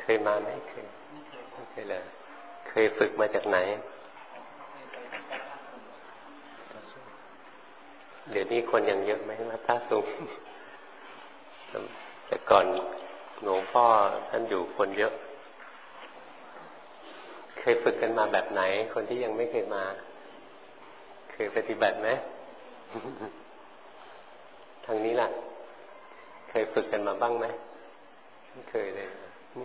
ยมาไหมเคยไม่เคยเลยเคยฝึกมาจากไหนเดี๋ยวนี้คนยังเยอะไหมวัดท่าสูงแต่ก่อนหลวงพ่อท่านอยู่คนเยอะเคยฝึกกันมาแบบไหนคนที่ยังไม่เคยมาเคยปฏิบัติไหม ทางนี้ล่ะเคยฝึกกันมาบ้างไหมไม่เคยเลย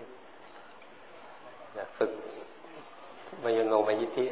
อยากฝึกมายโนมยิทธิ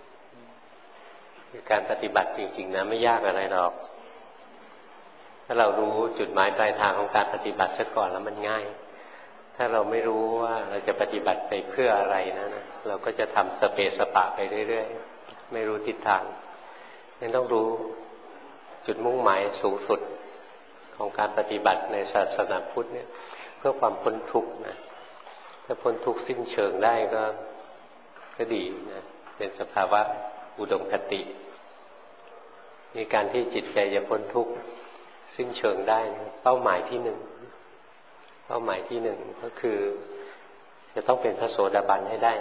คือการปฏิบัติจริงๆนะไม่ยากอะไรหรอกถ้าเรารู้จุดหมายปลายทางของการปฏิบัติซะก่อนแล้วมันง่ายถ้าเราไม่รู้ว่าเราจะปฏิบัติไปเพื่ออะไรนะเราก็จะทำสเปสปะไปเรื่อยๆไม่รู้ทิศทางnênต้องรู้จุดมุ่งหมายสูงสุดของการปฏิบัติในศาสนาพุทธเนี่ยเพื่อความพ้นทุกข์นะถ้าพ้นทุกข์สิ้นเชิงได้ก็ดีนะเป็นสภาวะอุดมคติมีการที่จิตใจจะพ้นทุกข์สิ้นเชิงได้เป้าหมายที่หนึ่งก็คือจะต้องเป็นพระโสดาบันให้ได้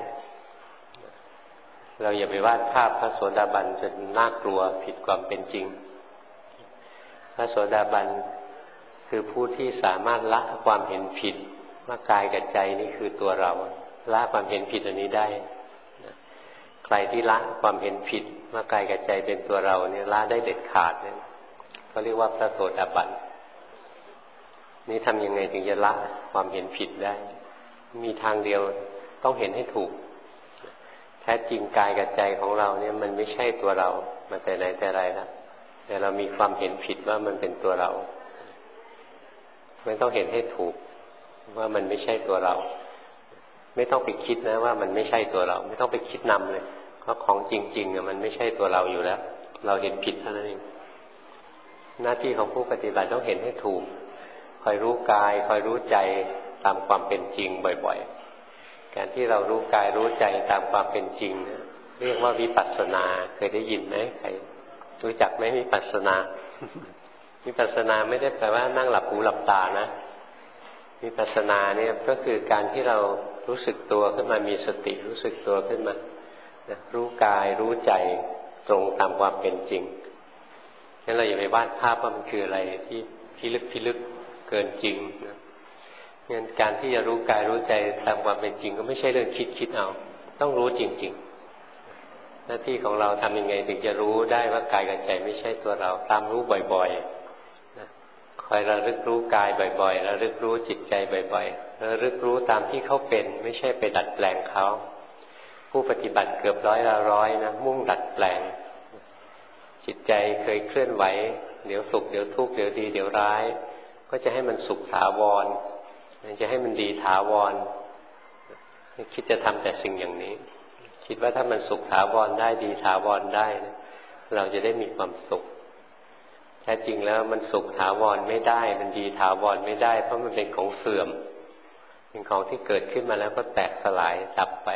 เราอย่าไปวาดภาพพระโสดาบันจนน่ากลัวผิดความเป็นจริงพระโสดาบันคือผู้ที่สามารถละความเห็นผิดว่ากายกับใจนี่คือตัวเราละความเห็นผิดอันนี้ได้ใครที่ละความเห็นผิดว่ากายกับใจเป็นตัวเราเนี่ยละได้เด็ดขาดเนี่ยเขาเรียกว่าพระโสดาบันนี่ทำยังไงถึงจะละความเห็นผิดได้มีทางเดียวต้องเห็นให้ถูกแท้จริงกายกับใจของเราเนี่ยมันไม่ใช่ตัวเรามาแต่ไหนแต่ไรแล้วแต่เรามีความเห็นผิดว่ามันเป็นตัวเราไม่ต้องเห็นให้ถูกว่ามันไม่ใช่ตัวเราไม่ต้องไปคิดนะว่ามันไม่ใช่ตัวเราไม่ต้องไปคิดนำเลยเพราะของจริงๆมันไม่ใช่ตัวเราอยู่แล้วเราเห็นผิดเท่านั้นเองหน้าที่ของผู้ปฏิบัติต้องเห็นให้ถูกคอยรู้กายคอยรู้ใจตามความเป็นจริงบ่อยๆการที่เรารู้กายรู้ใจตามความเป็นจริงนะเรียกว่าวิปัสสนาเคยได้ยินไหมใครรู้จักไหมวิปัสสนา วิปัสสนาไม่ได้แปลว่านั่งหลับหูหลับตานะวิปัสสนาเนี่ยก็คือการที่เรารู้สึกตัวขึ้นมามีสติรู้สึกตัวขึ้นมารู้กายรู้ใจตรงตามความเป็นจริงงั้นเราอย่าไปวาดภาพว่ามันคืออะไรที่พิลึกเกินจริงนะงั้นการที่จะรู้กายรู้ใจตามความเป็นจริงก็ไม่ใช่เรื่องคิดเอาต้องรู้จริงๆหน้าที่ของเราทำยังไงถึงจะรู้ได้ว่ากายกับใจไม่ใช่ตัวเราตามรู้บ่อยๆนะคอยระลึกรู้กายบ่อยๆระลึกรู้จิตใจบ่อยๆระลึกรู้ตามที่เขาเป็นไม่ใช่ไปดัดแปลงเขาผู้ปฏิบัติเกือบร้อยนะมุ่งดัดแปลงจิตใจเคยเคลื่อนไหวเดี๋ยวสุขเดี๋ยวทุกข์เดี๋ยวดีเดี๋ยวร้ายก็จะให้มันสุขถาวรจะให้มันดีถาวรคิดจะทำแต่สิ่งอย่างนี้คิดว่าถ้ามันสุขถาวรได้ดีถาวรได้เราจะได้มีความสุขแท้จริงแล้วมันสุขถาวรไม่ได้มันดีถาวรไม่ได้เพราะมันเป็นของเสื่อมเป็นของที่เกิดขึ้นมาแล้วก็แตกสลายดับไป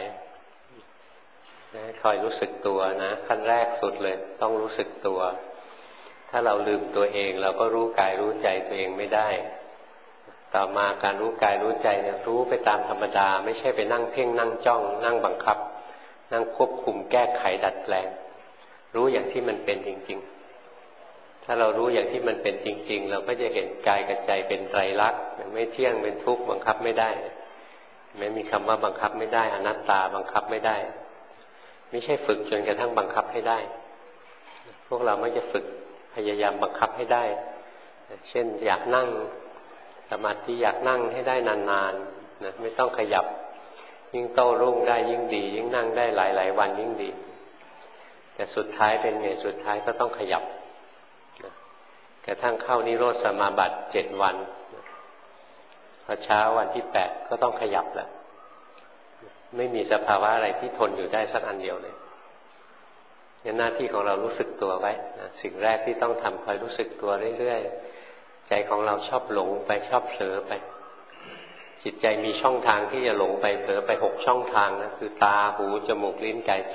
คอยรู้สึกตัวนะขั้นแรกสุดเลยต้องรู้สึกตัวถ้าเราลืมตัวเองเราก็รู้กายรู้ใจตัวเองไม่ได้ต่อมาการรู้กายรู้ใจเนี่ยรู้ไปตามธรรมดาไม่ใช่ไปนั่งเพ่งนั่งจ้องนั่งบังคับนั่งควบคุมแก้ไขดัดแปลงรู้อย่างที่มันเป็นจริงๆถ้าเรารู้อย่างที่มันเป็นจริงๆเราก็จะเห็นกายกับใจเป็นไตรลักษณ์ไม่เที่ยงเป็นทุกข์บังคับไม่ได้ไม่มีคำว่าบังคับไม่ได้อนัตตาบังคับไม่ได้ไม่ใช่ฝึกจนกระทั่งบังคับให้ได้พวกเราไม่จะฝึกพยายามบังคับให้ได้เช่นอยากนั่งสมาธิอยากนั่งให้ได้นานๆนะไม่ต้องขยับยิ่งโต้รุ่งได้ยิ่งดียิ่งนั่งได้หลายๆวันยิ่งดีแต่สุดท้ายเป็นไงสุดท้ายก็ต้องขยับนะกระทั่งเข้านิโรธสมาบัติ7 วันพอเช้าวันที่8ก็ต้องขยับแล้วไม่มีสภาวะอะไรที่ทนอยู่ได้สักอันเดียวเลยงั้นหน้าที่ของเรารู้สึกตัวไว้นะสิ่งแรกที่ต้องทำคอยรู้สึกตัวเรื่อยๆใจของเราชอบหลงไปชอบเผลอไปจิตใจมีช่องทางที่จะหลงไปเผลอไป6 ช่องทางนะคือตาหูจมูกลิ้นกายใจ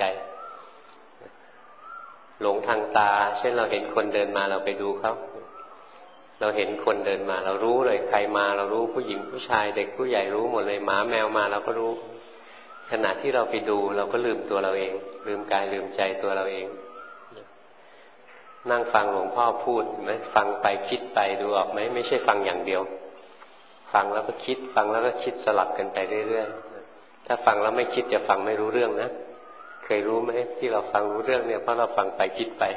หลงทางตาเช่นเราเห็นคนเดินมาเราไปดูเขาเราเห็นคนเดินมาเรารู้เลยใครมาเรารู้ผู้หญิงผู้ชายเด็กผู้ใหญ่รู้หมดเลยหมาแมวมาเราก็รู้ขณะที่เราไปดูเราก็ลืมตัวเราเองลืมกายลืมใจตัวเราเองนั่งฟังหลวงพ่อพูดไหมฟังไปคิดไปดูออกไหมไม่ใช่ฟังอย่างเดียวฟังแล้วก็คิดฟังแล้วก็คิดสลับกันไปเรื่อยๆถ้าฟังแล้วไม่คิดจะฟังไม่รู้เรื่องนะเคยรู้ไหมที่เราฟังรู้เรื่องเนี่ยเพราะเราฟังไปคิดไป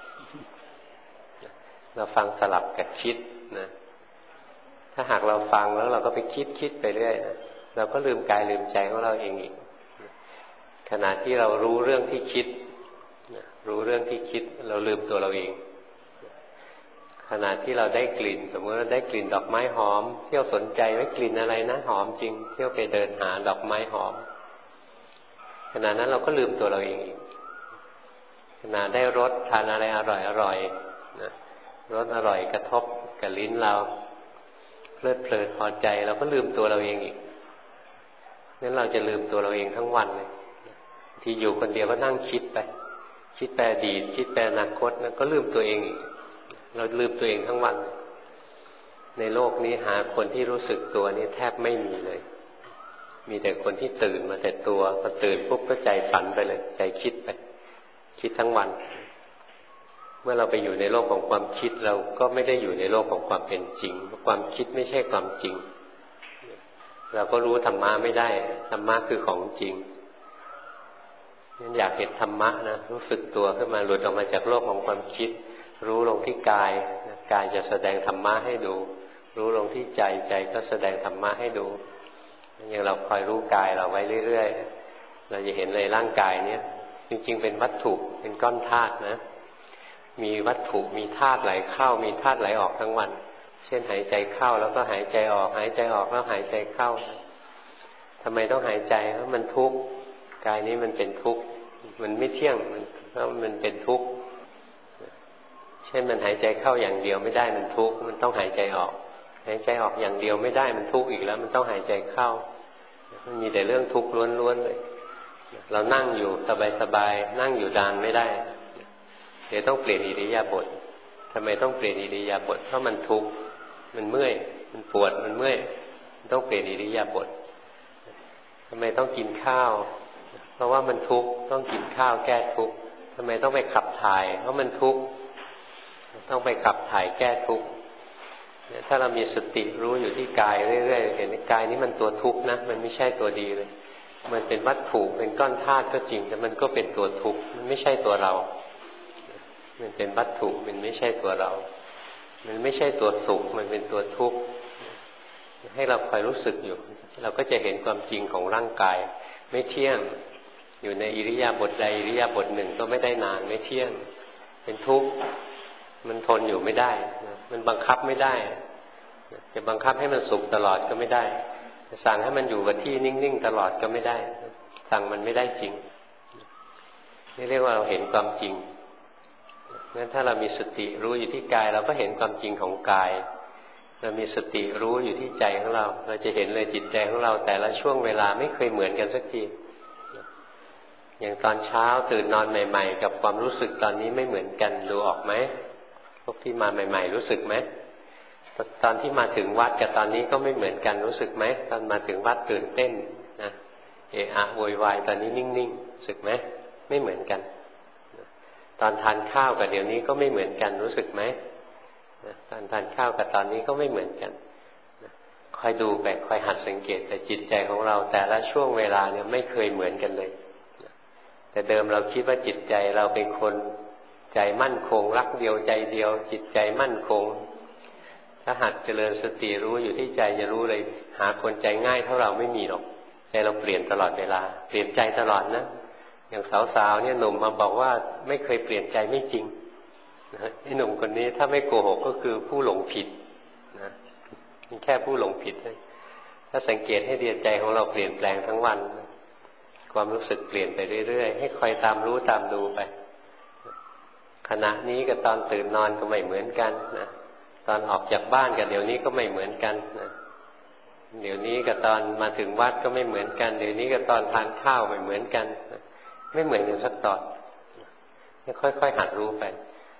เราฟังสลับกับคิดนะถ้าหากเราฟังแล้วเราก็ไปคิดไปเรื่อยนะเราก็ลืมกายลืมใจของเราเองอีกขณะที่เรารู้เรื่องที่คิดรู้เรื่องที่คิดเราลืมตัวเราเองขณะที่เราได้กลิ่นสมมติเราได้กลิ่นดอกไม้หอมเที่ยวสนใจว่ากลิ่นอะไรนะหอมจริงเที่ยวไปเดินหาดอกไม้หอมขณะนั้นเราก็ลืมตัวเราเองอีกขณะได้รสทานอะไรอร่อยนะรสอร่อยกระทบกับลิ้นเราเพลิดเพลินพอใจเราก็ลืมตัวเราเองอีกงั้นเราจะลืมตัวเราเองทั้งวันเลยที่อยู่คนเดียวก็นั่งคิดไปอดีตคิดไปอนาคตนะก็ลืมตัวเองอีกเราลืมตัวเองทั้งวันในโลกนี้หาคนที่รู้สึกตัวนี่แทบไม่มีเลยมีแต่คนที่ตื่นมาแต่ตัวพอตื่นปุ๊บก็ใจฝันไปเลยใจคิดไปคิดทั้งวันเมื่อเราไปอยู่ในโลกของความคิดเราก็ไม่ได้อยู่ในโลกของความเป็นจริงความคิดไม่ใช่ความจริงเราก็รู้ธรรมะไม่ได้ธรรมะคือของจริงงั้นอยากเห็นธรรมะนะรู้สึกตัวขึ้นมาหลุดออกมาจากโลกของความคิดรู้ลงที่กายกายจะแสดงธรรมะให้ดูรู้ลงที่ใจใจก็แสดงธรรมะให้ดูอย่างเราคอยรู้กายเราไว้เรื่อยๆเราจะเห็นเลยร่างกายเนี้ยจริงๆเป็นวัตถุเป็นก้อนธาตุนะมีวัตถุมีธาตุไหลเข้ามีธาตุไหลออกทั้งวันเช่นหายใจเข้าแล้วก็หายใจออกหายใจออกแล้วหายใจเข้าทำไมต้องหายใจเพราะมันทุกข์กายนี้มันเป็นทุกข์มันไม่เที่ยงเพราะมันเป็นทุกข์เช่นมันหายใจเข้าอย่างเดียวไม่ได้มันทุกข์มันต้องหายใจออกหายใจออกอย่างเดียวไม่ได้มันทุกข์อีกแล้วมันต้องหายใจเข้ามันมีแต่เรื่องทุกข์ล้วนๆเลยเรานั่งอยู่สบายๆนั่งอยู่นานไม่ได้เดี๋ยวต้องเปลี่ยนอิริยาบถทำไมต้องเปลี่ยนอิริยาบถเพราะมันทุกข์มันเมื่อยมันปวดมันเมื่อยต้องเปลี่ยนอิริยาบถทำไมต้องกินข้าวเพราะว่ามันทุกข์ต้องกินข้าวแก้ทุกข์ทำไมต้องไปขับถ่ายเพราะมันทุกข์ต้องไปขับถ่ายแก้ทุกข์ถ้าเรามีสติรู้อยู่ที่กายเรื่อยๆเห็นกายนี้มันตัวทุกข์นะมันไม่ใช่ตัวดีเลยมันเป็นวัตถุเป็นก้อนธาตุก็จริงแต่มันก็เป็นตัวทุกข์มันไม่ใช่ตัวเรามันเป็นวัตถุมันไม่ใช่ตัวเรามันไม่ใช่ตัวสุขมันเป็นตัวทุกข์ให้เราคอยรู้สึกอยู่เราก็จะเห็นความจริงของร่างกายไม่เที่ยงอยู่ในอิริยาบถใดอิริยาบถหนึ่งก็ไม่ได้นานไม่เที่ยงเป็นทุกข์มันทนอยู่ไม่ได้มันบังคับไม่ได้จะบังคับให้มันสุขตลอดก็ไม่ได้จะสั่งให้มันอยู่กับที่นิ่งๆตลอดก็ไม่ได้สั่งมันไม่ได้จริงนี่เรียกว่าเราเห็นความจริงงั้นถ้าเรามีสติรู้อยู่ที่กายเราก็เห็นความจริงของกายเรามีสติรู้อยู่ที่ใจของเราเราจะเห็นเลยจิตใจของเราแต่ละช่วงเวลาไม่เคยเหมือนกันสักทีอย่างตอนเช้าตื่นนอนใหม่ๆกับความรู้สึกตอนนี้ไม่เหมือนกันดูออกไหมพวกที่มาใหม่ๆรู้สึกไหมตอนที่มาถึงวัดกับตอนนี้ก็ไม่เหมือนกันรู้สึกไหมตอนมาถึงวัดตื่นเต้นนะเอะอะโวยวายตอนนี้นิ่งๆรู้สึกไหมไม่เหมือนกันตอนทานข้าวกับเดี๋ยวนี้ก็ไม่เหมือนกันรู้สึกไหมตอนทานข้าวกับตอนนี้ก็ไม่เหมือนกันคอยดูไปคอยหัดสังเกตแต่จิตใจของเราแต่ละช่วงเวลาเนี่ยไม่เคยเหมือนกันเลยแต่เดิมเราคิดว่าจิตใจเราเป็นคนใจมั่นคงรักเดียวใจเดียวจิตใจมั่นคงถ้าหัดเจริญสติรู้อยู่ที่ใจจะรู้เลยหาคนใจง่ายเท่าเราไม่มีหรอกใจเราเปลี่ยนตลอดเวลาเปลี่ยนใจตลอดนะอย่างสาวๆเนี่ยหนุ่มมาบอกว่าไม่เคยเปลี่ยนใจไม่จริงนะไอ้หนุ่มคนนี้ถ้าไม่โกหกก็คือผู้หลงผิดนะมีแค่ผู้หลงผิดเลยถ้าสังเกตให้ดีใจของเราเปลี่ยนแปลงทั้งวันความรู้สึกเปลี่ยนไปเรื่อยๆให้คอยตามรู้ตามดูไปขณะนี้กับตอนตื่นนอนก็ไม่เหมือนกันนะตอนออกจากบ้านกับเดี๋ยวนี้ก็ไม่เหมือนกันนะเดี๋ยวนี้กับตอนมาถึงวัดก็ไม่เหมือนกันเดี๋ยวนี้กับตอนทานข้าวไม่เหมือนกันไม่เหมือนกันสักตอนค่อยๆหัดรู้ไป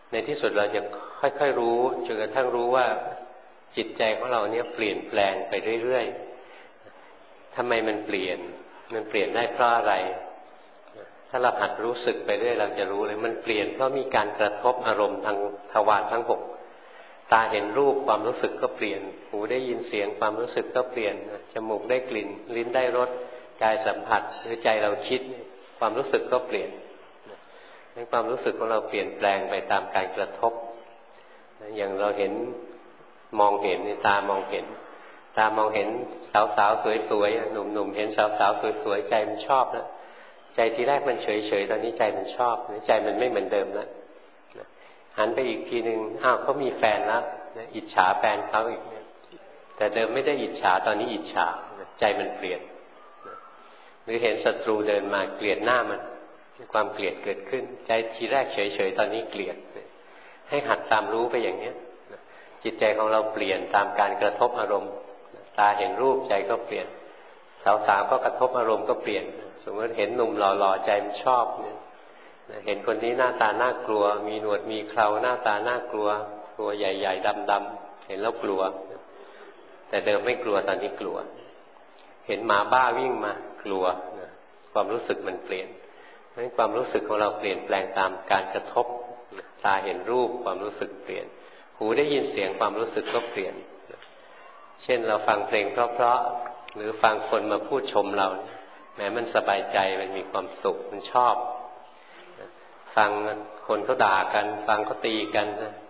ในที่สุดเราจะค่อยๆรู้จนกระทั่งรู้ว่าจิตใจของเราเนี่ยเปลี่ยนแปลงไปเรื่อยๆทำไมมันเปลี่ยนได้เพราะอะไรถ้าเราหัดรู้สึกไปเรื่อยเราจะรู้เลยมันเปลี่ยนเพราะมีการกระทบอารมณ์ทางทวารทั้ง6ตาเห็นรูปความรู้สึกก็เปลี่ยนหูได้ยินเสียงความรู้สึกก็เปลี่ยนจมูกได้กลิ่นลิ้นได้รสกายสัมผัสหรือใจเราคิดความรู้สึกก็เปลี่ยนให้ความรู้สึกของเราเปลี่ยนแปลงไปตามการกระทบอย่างเราเห็นมองเห็นตามองเห็นสาวๆสวยๆหนุ่มๆเห็นสาวๆสวยๆใจมันชอบแล้วใจทีแรกมันเฉยๆตอนนี้ใจมันชอบใจมันไม่เหมือนเดิมแล้วหันไปอีกทีนึงอ้าวเขามีแฟนแล้วอิจฉาแฟนเขาอีกแต่เดิมไม่ได้อิจฉาตอนนี้อิจฉาใจมันเปลี่ยนหรือเห็นศัตรูเดินมาเกลียดหน้ามันความเกลียดเกิดขึ้นใจทีแรกเฉยๆตอนนี้เกลียดให้หัดตามรู้ไปอย่างนี้จิตใจของเราเปลี่ยนตามการกระทบอารมณ์ตาเห็นรูปใจก็เปลี่ยนสาวๆก็กระทบอารมณ์ก็เปลี่ยนสมมติเห็นหนุ่มหล่อๆใจมันชอบเห็นคนนี้หน้าตาน่ากลัวมีหนวดมีเคราหน้าตาน่ากลัวตัวใหญ่ๆดำๆเห็นแล้วกลัวแต่เดิมไม่กลัวตอนนี้กลัวเห็นหมาบ้าวิ่งมากลัวความรู้สึกมันเปลี่ยนเพราะฉะนั้นความรู้สึกของเราเปลี่ยนแปลงตามการกระทบตาเห็นรูปความรู้สึกเปลี่ยนหูได้ยินเสียงความรู้สึกก็เปลี่ยนเช่นเราฟังเพลงเพราะๆหรือฟังคนมาพูดชมเราแม้มันสบายใจมันมีความสุขมันชอบฟังคนเขาด่ากันฟังเขาตีกัน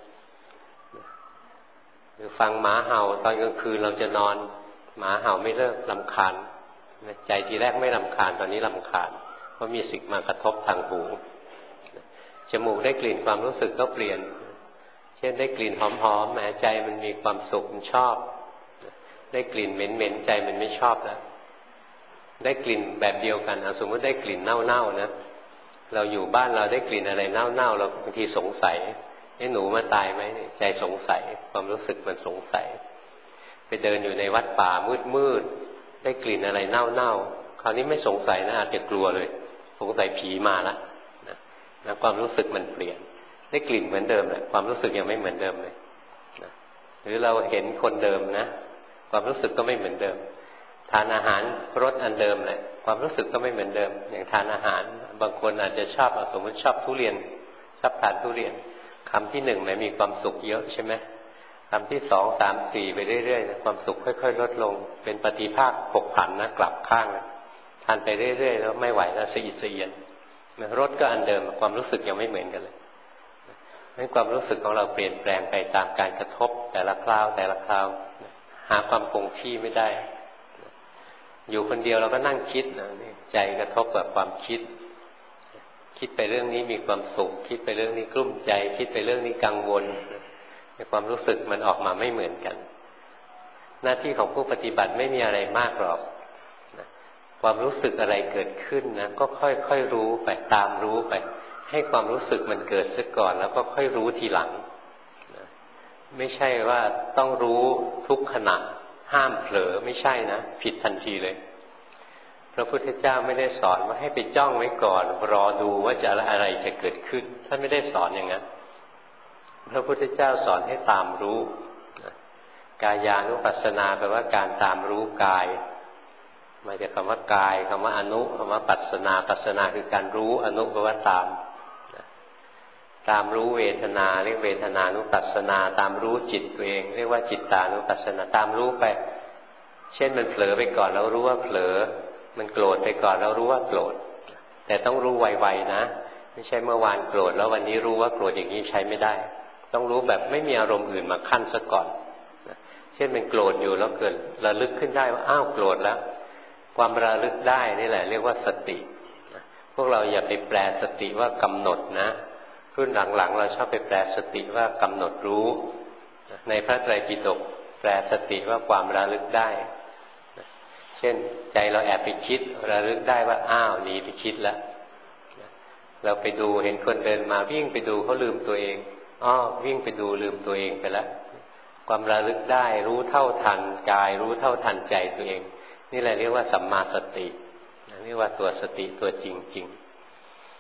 หรือฟังหมาเห่าตอนกลางคืนเราจะนอนหมาเห่าไม่เลิกรำคาญใจทีแรกไม่รำคาญตอนนี้รำคาญเพราะมีสิ่งมากระทบทางหูจมูกได้กลิ่นความรู้สึกก็เปลี่ยนเช่นได้กลิ่นหอมๆแหมใจมันมีความสุขมันชอบได้กลิ่นเหม็นๆใจมันไม่ชอบแล้วได้กลิ่นแบบเดียวกันสมมติได้กลิ่นเน่าๆนะเราอยู่บ้านเราได้กลิ่นอะไรเน่าๆเราบางทีสงสัยหนูมาตายไหมใจสงสัยความรู้สึกมันสงสัยไปเดินอยู่ในวัดป่ามืดๆได้กลิ่นอะไรเน่าๆคราวนี้ไม่สงสัยนะอาจจะกลัวเลยสงสัยผีมาละนะความรู้สึกมันเปลี่ยนได้กลิ่นเหมือนเดิมเลยความรู้สึกยังไม่เหมือนเดิมเลยนะหรือเราเห็นคนเดิมนะความรู้สึกก็ไม่เหมือนเดิมทานอาหารรสอันเดิมเลยความรู้สึกก็ไม่เหมือนเดิมอย่างทานอาหารบางคนอาจจะชอบสมมติชอบทุเรียนชอบทานทุเรียนคำที่1มีความสุขเยอะใช่ไหมคำที่2 3 4ไปเรื่อยๆความสุขค่อยๆลดลงเป็นปฏิภาคผกผันนะกลับข้างทานไปเรื่อยๆแล้วไม่ไหวแล้วสะอิดสะเอียนรสก็อันเดิมความรู้สึกยังไม่เหมือนกันเลยให้ความรู้สึกของเราเปลี่ยนแปลงไปตามการกระทบแต่ละคราวหาความคงที่ไม่ได้อยู่คนเดียวเราก็นั่งคิดใจกระทบกับความคิดไปเรื่องนี้มีความสุขคิดไปเรื่องนี้กลุ้มใจคิดไปเรื่องนี้กังวลในความรู้สึกมันออกมาไม่เหมือนกันหน้าที่ของผู้ปฏิบัติไม่มีอะไรมากหรอกความรู้สึกอะไรเกิดขึ้นนะก็ค่อยๆรู้ไปตามรู้ไปให้ความรู้สึกมันเกิดซะก่อนแล้วก็ค่อยรู้ทีหลังไม่ใช่ว่าต้องรู้ทุกขณะห้ามเผลอไม่ใช่นะผิดทันทีเลยพระพุทธเจ้าไม่ได้สอนว่าให้ไปจ้องไว้ก่อนรอดูว่าจะอะไรจะเกิดขึ้นท่านไม่ได้สอนอย่างนั้นพระพุทธเจ้าสอนให้ตามรู้กายานุปัสสนาแปลว่าการตามรู้กายมาจากคำว่ากายคำว่าอนุคำว่าปัสสนาคือการรู้อนุแปลว่าตามรู้เวทนาเรียกเวทนานุปัสสนาตามรู้จิตตัวเองเรียกว่าจิตตานุปัสสนาตามรู้ไปเช่นมันเผลอไปก่อนเรารู้ว่าเผลอมันโกรธไปก่อนเรารู้ว่าโกรธแต่ต้องรู้ไวๆนะไม่ใช่เมื่อวานโกรธแล้ววันนี้รู้ว่าโกรธอย่างนี้ใช้ไม่ได้ต้องรู้แบบไม่มีอารมณ์อื่นมาขั้นซะก่อนเช่นมันโกรธอยู่แล้วเกิดระลึกขึ้นได้ว่าอ้าวโกรธแล้วความระลึกได้นี่แหละเรียกว่าสติพวกเราอย่าไปแปลสติว่ากำหนดนะรุ่นหลังๆเราชอบไปแปลสติว่ากำหนดรู้ในพระไตรปิฎกแปลสติว่าความระลึกได้เช่นใจเราแอบไปคิดระลึกได้ว่าอ้าวหนีไปคิดแล้วเราไปดูเห็นคนเดินมาวิ่งไปดูเขาลืมตัวเองวิ่งไปดูลืมตัวเองไปแล้วความระลึกได้รู้เท่าทันกายรู้เท่าทันใจตัวเองนี่แหละเรียกว่าสัมมาสติเรียกว่าตัวสติตัวจริงๆ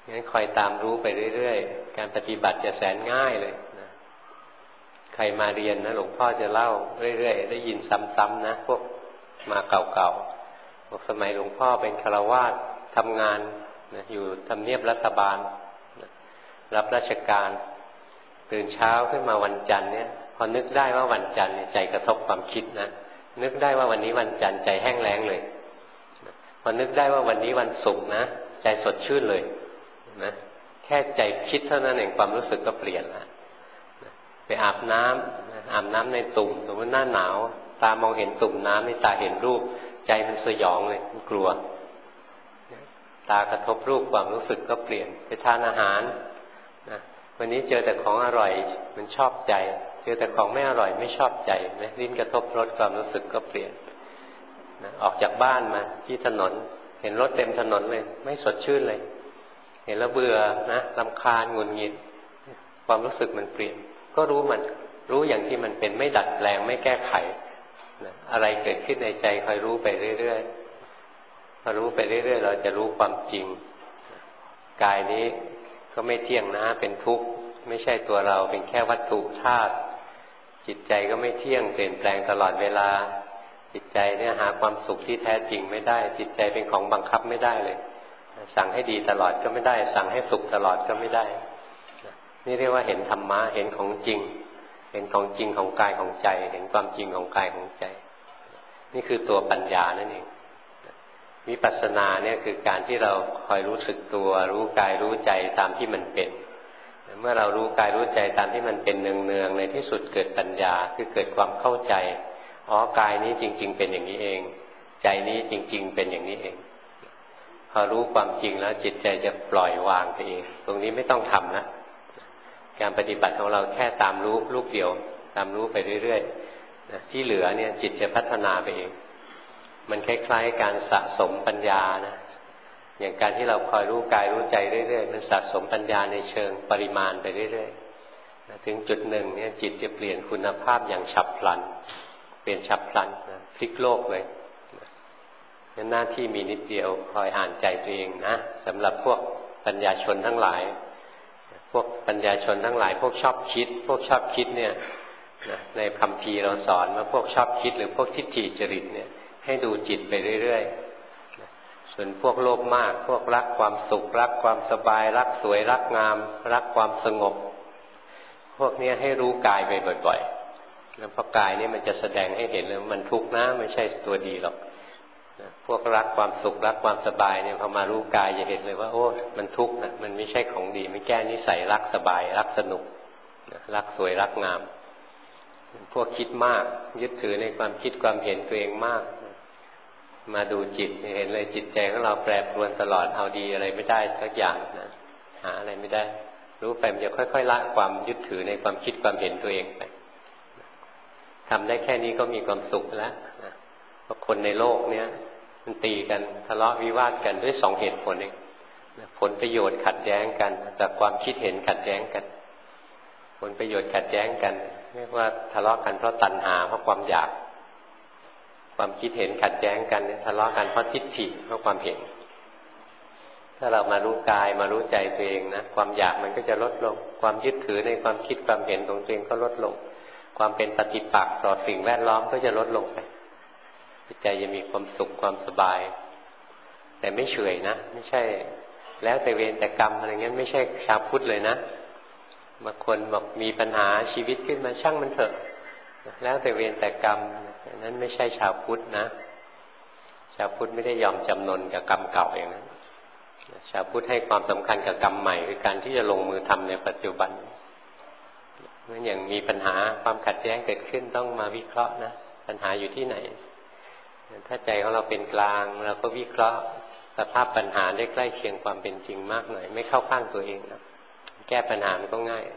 งั้นคอยตามรู้ไปเรื่อยๆการปฏิบัติจะแสนง่ายเลยนะใครมาเรียนนะหลวงพ่อจะเล่าเรื่อยๆได้ยินซ้ำๆนะพวกมาเก่าๆบอกสมัยหลวงพ่อเป็นฆราวาสทำงานนะอยู่ทำเนียบรัฐบาลนะรับราชการตื่นเช้าขึ้นมาวันจันทร์เนี่ยพอนึกได้ว่าวันจันทร์ใจกระทบความคิดนะนึกได้ว่าวันนี้วันจันทร์ใจแห้งแล้งเลยพอนึกได้ว่าวันนี้วันศุกร์นะใจสดชื่นเลยนะแค่ใจคิดเท่านั้นเองความรู้สึกก็เปลี่ยนแล้วไปอาบน้ำในตุ่มสมมติหน้าหนาวตามองเห็นตุ่มน้ำนี่ตาเห็นรูปใจมันสยองเลยมันกลัวตากระทบรูปความรู้สึกก็เปลี่ยนไปทานอาหารนะวันนี้เจอแต่ของอร่อยมันชอบใจเจอแต่ของไม่อร่อยไม่ชอบใจนะลิ้นกระทบรสความรู้สึกก็เปลี่ยนนะออกจากบ้านมาที่ถนนเห็นรถเต็มถนนเลยไม่สดชื่นเลยเห็นแล้วเบื่อนะรำคาญหงุดหงิดความรู้สึกมันเปลี่ยนก็รู้อย่างที่มันเป็นไม่ดัดแปลงไม่แก้ไขนะอะไรเกิดขึ้นในใจคอยรู้ไปเรื่อยๆพอรู้ไปเรื่อยๆเราจะรู้ความจริงกายนี้ก็ไม่เที่ยงนะเป็นทุกข์ไม่ใช่ตัวเราเป็นแค่วัตถุธาตุจิตใจก็ไม่เที่ยงเปลี่ยนแปลงตลอดเวลาจิตใจเนี่ยหาความสุขที่แท้จริงไม่ได้จิตใจเป็นของบังคับไม่ได้เลยสั่งให้ดีตลอดก็ไม่ได้สั่งให้สุขตลอดก็ไม่ได้นี่เรียกว่าเห็นธรรมะเห็นของจริงเห็นของจริงของกายของใจเห็นความจริงของกายของใจนี่คือตัวปัญญานั่นเองวิปัสสนาเนี่ยคือการที่เราคอยรู้สึกตัวรู้กายรู้ใจตามที่มันเป็นเมื่อเรารู้กายรู้ใจตามที่มันเป็นเนืองๆในที่สุดเกิดปัญญาคือเกิดความเข้าใจอ๋อกายนี้จริงๆเป็นอย่างนี้เองใจนี้จริงๆเป็นอย่างนี้เองพอรู้ความจริงแล้วจิตใจจะปล่อยวางไปเองตรงนี้ไม่ต้องทำนะการปฏิบัติของเราแค่ตามรู้ลูกเดียวตามรู้ไปเรื่อยๆที่เหลือเนี่ยจิตจะพัฒนาไปเองมันคล้ายๆการสะสมปัญญานะอย่างการที่เราคอยรู้กายรู้ใจเรื่อยๆมันสะสมปัญญาในเชิงปริมาณไปเรื่อยๆถึงจุดหนึ่งเนี่ยจิตจะเปลี่ยนคุณภาพอย่างฉับพลันเปลี่ยนฉับพลันนะพลิกโลกเลยงั้นหน้าที่มีนิดเดียวคอยอ่านใจตัวเองนะสำหรับพวกปัญญาชนทั้งหลายพวกปัญญาชนทั้งหลายพวกชอบคิดเนี่ยในคัมภีร์เราสอนว่าพวกชอบคิดหรือพวกทิฏฐิจริตเนี่ยให้ดูจิตไปเรื่อยๆส่วนพวกโลภมากพวกรักความสุขรักความสบายรักสวยรักงามรักความสงบพวกนี้ให้รู้กายไปบ่อยๆแล้วเพราะกายนี่มันจะแสดงให้เห็นเลยมันทุกข์นะไม่ใช่ตัวดีหรอกพวกรักความสุขรักความสบายเนี่ยพอมารู้กายจะเห็นเลยว่าโอ้มันทุกข์นะมันไม่ใช่ของดีไม่แก้นิสัยรักสบายรักสนุกรักสวยรักงามพวกคิดมากยึดถือในความคิดความเห็นตัวเองมากมาดูจิตเห็นเลยจิตใจของเราแปรปรวนตลอดเอาดีอะไรไม่ได้สักอย่างนะหาอะไรไม่ได้รู้ไปมันจะค่อยๆละความยึดถือในความคิดความเห็นตัวเองไปทำได้แค่นี้ก็มีความสุขแล้วนะเพราะคนในโลกเนี้ยมันตีกันทะเลาะวิวาทกันด้วยสองเหตุผลเองผลประโยชน์ขัดแย้งกันกับความคิดเห็นขัดแย้งกันผลประโยชน์ขัดแย้งกันเรียกว่าทะเลาะกันเพราะตัณหาเพราะความอยากความคิดเห็นขัดแย้งกันทะเลาะกันเพราะทิฏฐิเพราะความเห็นถ้าเรามารู้กายมารู้ใจตัวเองนะความอยากมันก็จะลดลงความยึดถือในความคิดความเห็นของตัวเองก็ลดลงความเป็นปฏิปักษ์ต่อสิ่งแวดล้อมก็จะลดลงไปจิตใจจะมีความสุขความสบายแต่ไม่เฉยนะไม่ใช่แล้วแต่เวรแต่กรรมอะไรเงี้ยไม่ใช่ชาวพุทธเลยนะบางคนบอกมีปัญหาชีวิตขึ้นมาช่างมันเถอะแล้วแต่เวรแต่กรรมนั้นไม่ใช่ชาวพุทธนะชาวพุทธไม่ได้ยอมจำนนกับกรรมเก่าอย่างนั้นชาวพุทธให้ความสำคัญกับกรรมใหม่คือการที่จะลงมือทำในปัจจุบันเมื่ออย่างมีปัญหาความขัดแย้งเกิดขึ้นต้องมาวิเคราะห์นะปัญหาอยู่ที่ไหนถ้าใจของเราเป็นกลางเราก็วิเคราะห์สภาพปัญหาได้ใกล้เคียงความเป็นจริงมากหน่อยไม่เข้าข้างตัวเองนะแก้ปัญหามันก็ง่าย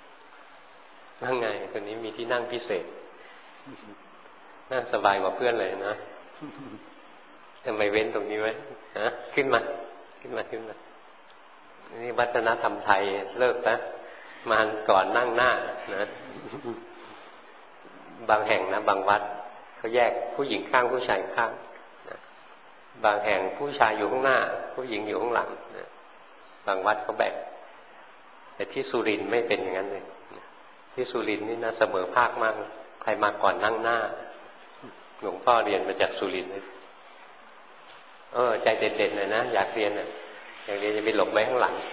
ตัวนี้มีที่นั่งพิเศษนั่งสบายกว่าเพื่อนเลยนะทำไมเว้นตรงนี้ไว้ฮะขึ้นมานี่วัฒนธรรมไทยเลิกนะมาก่อนนั่งหน้านะบางแห่งนะบางวัดเขาแยกผู้หญิงข้างผู้ชายข้างนะบางแห่งผู้ชายอยู่ข้างหน้าผู้หญิงอยู่ข้างหลังนะบางวัดเขาแบ่งแต่ที่สุรินทร์ไม่เป็นอย่างนั้นเลยที่สุรินทร์นี่นะเสมอภาคมากใครมาก่อนนั่งหน้าหลวงพ่อเรียนมาจากสุรินทร์เลยใจเด็ดๆหน่อยนะอยากเรียนน่ะอยากเรียนจะไปหลบไว้ข้างหลัง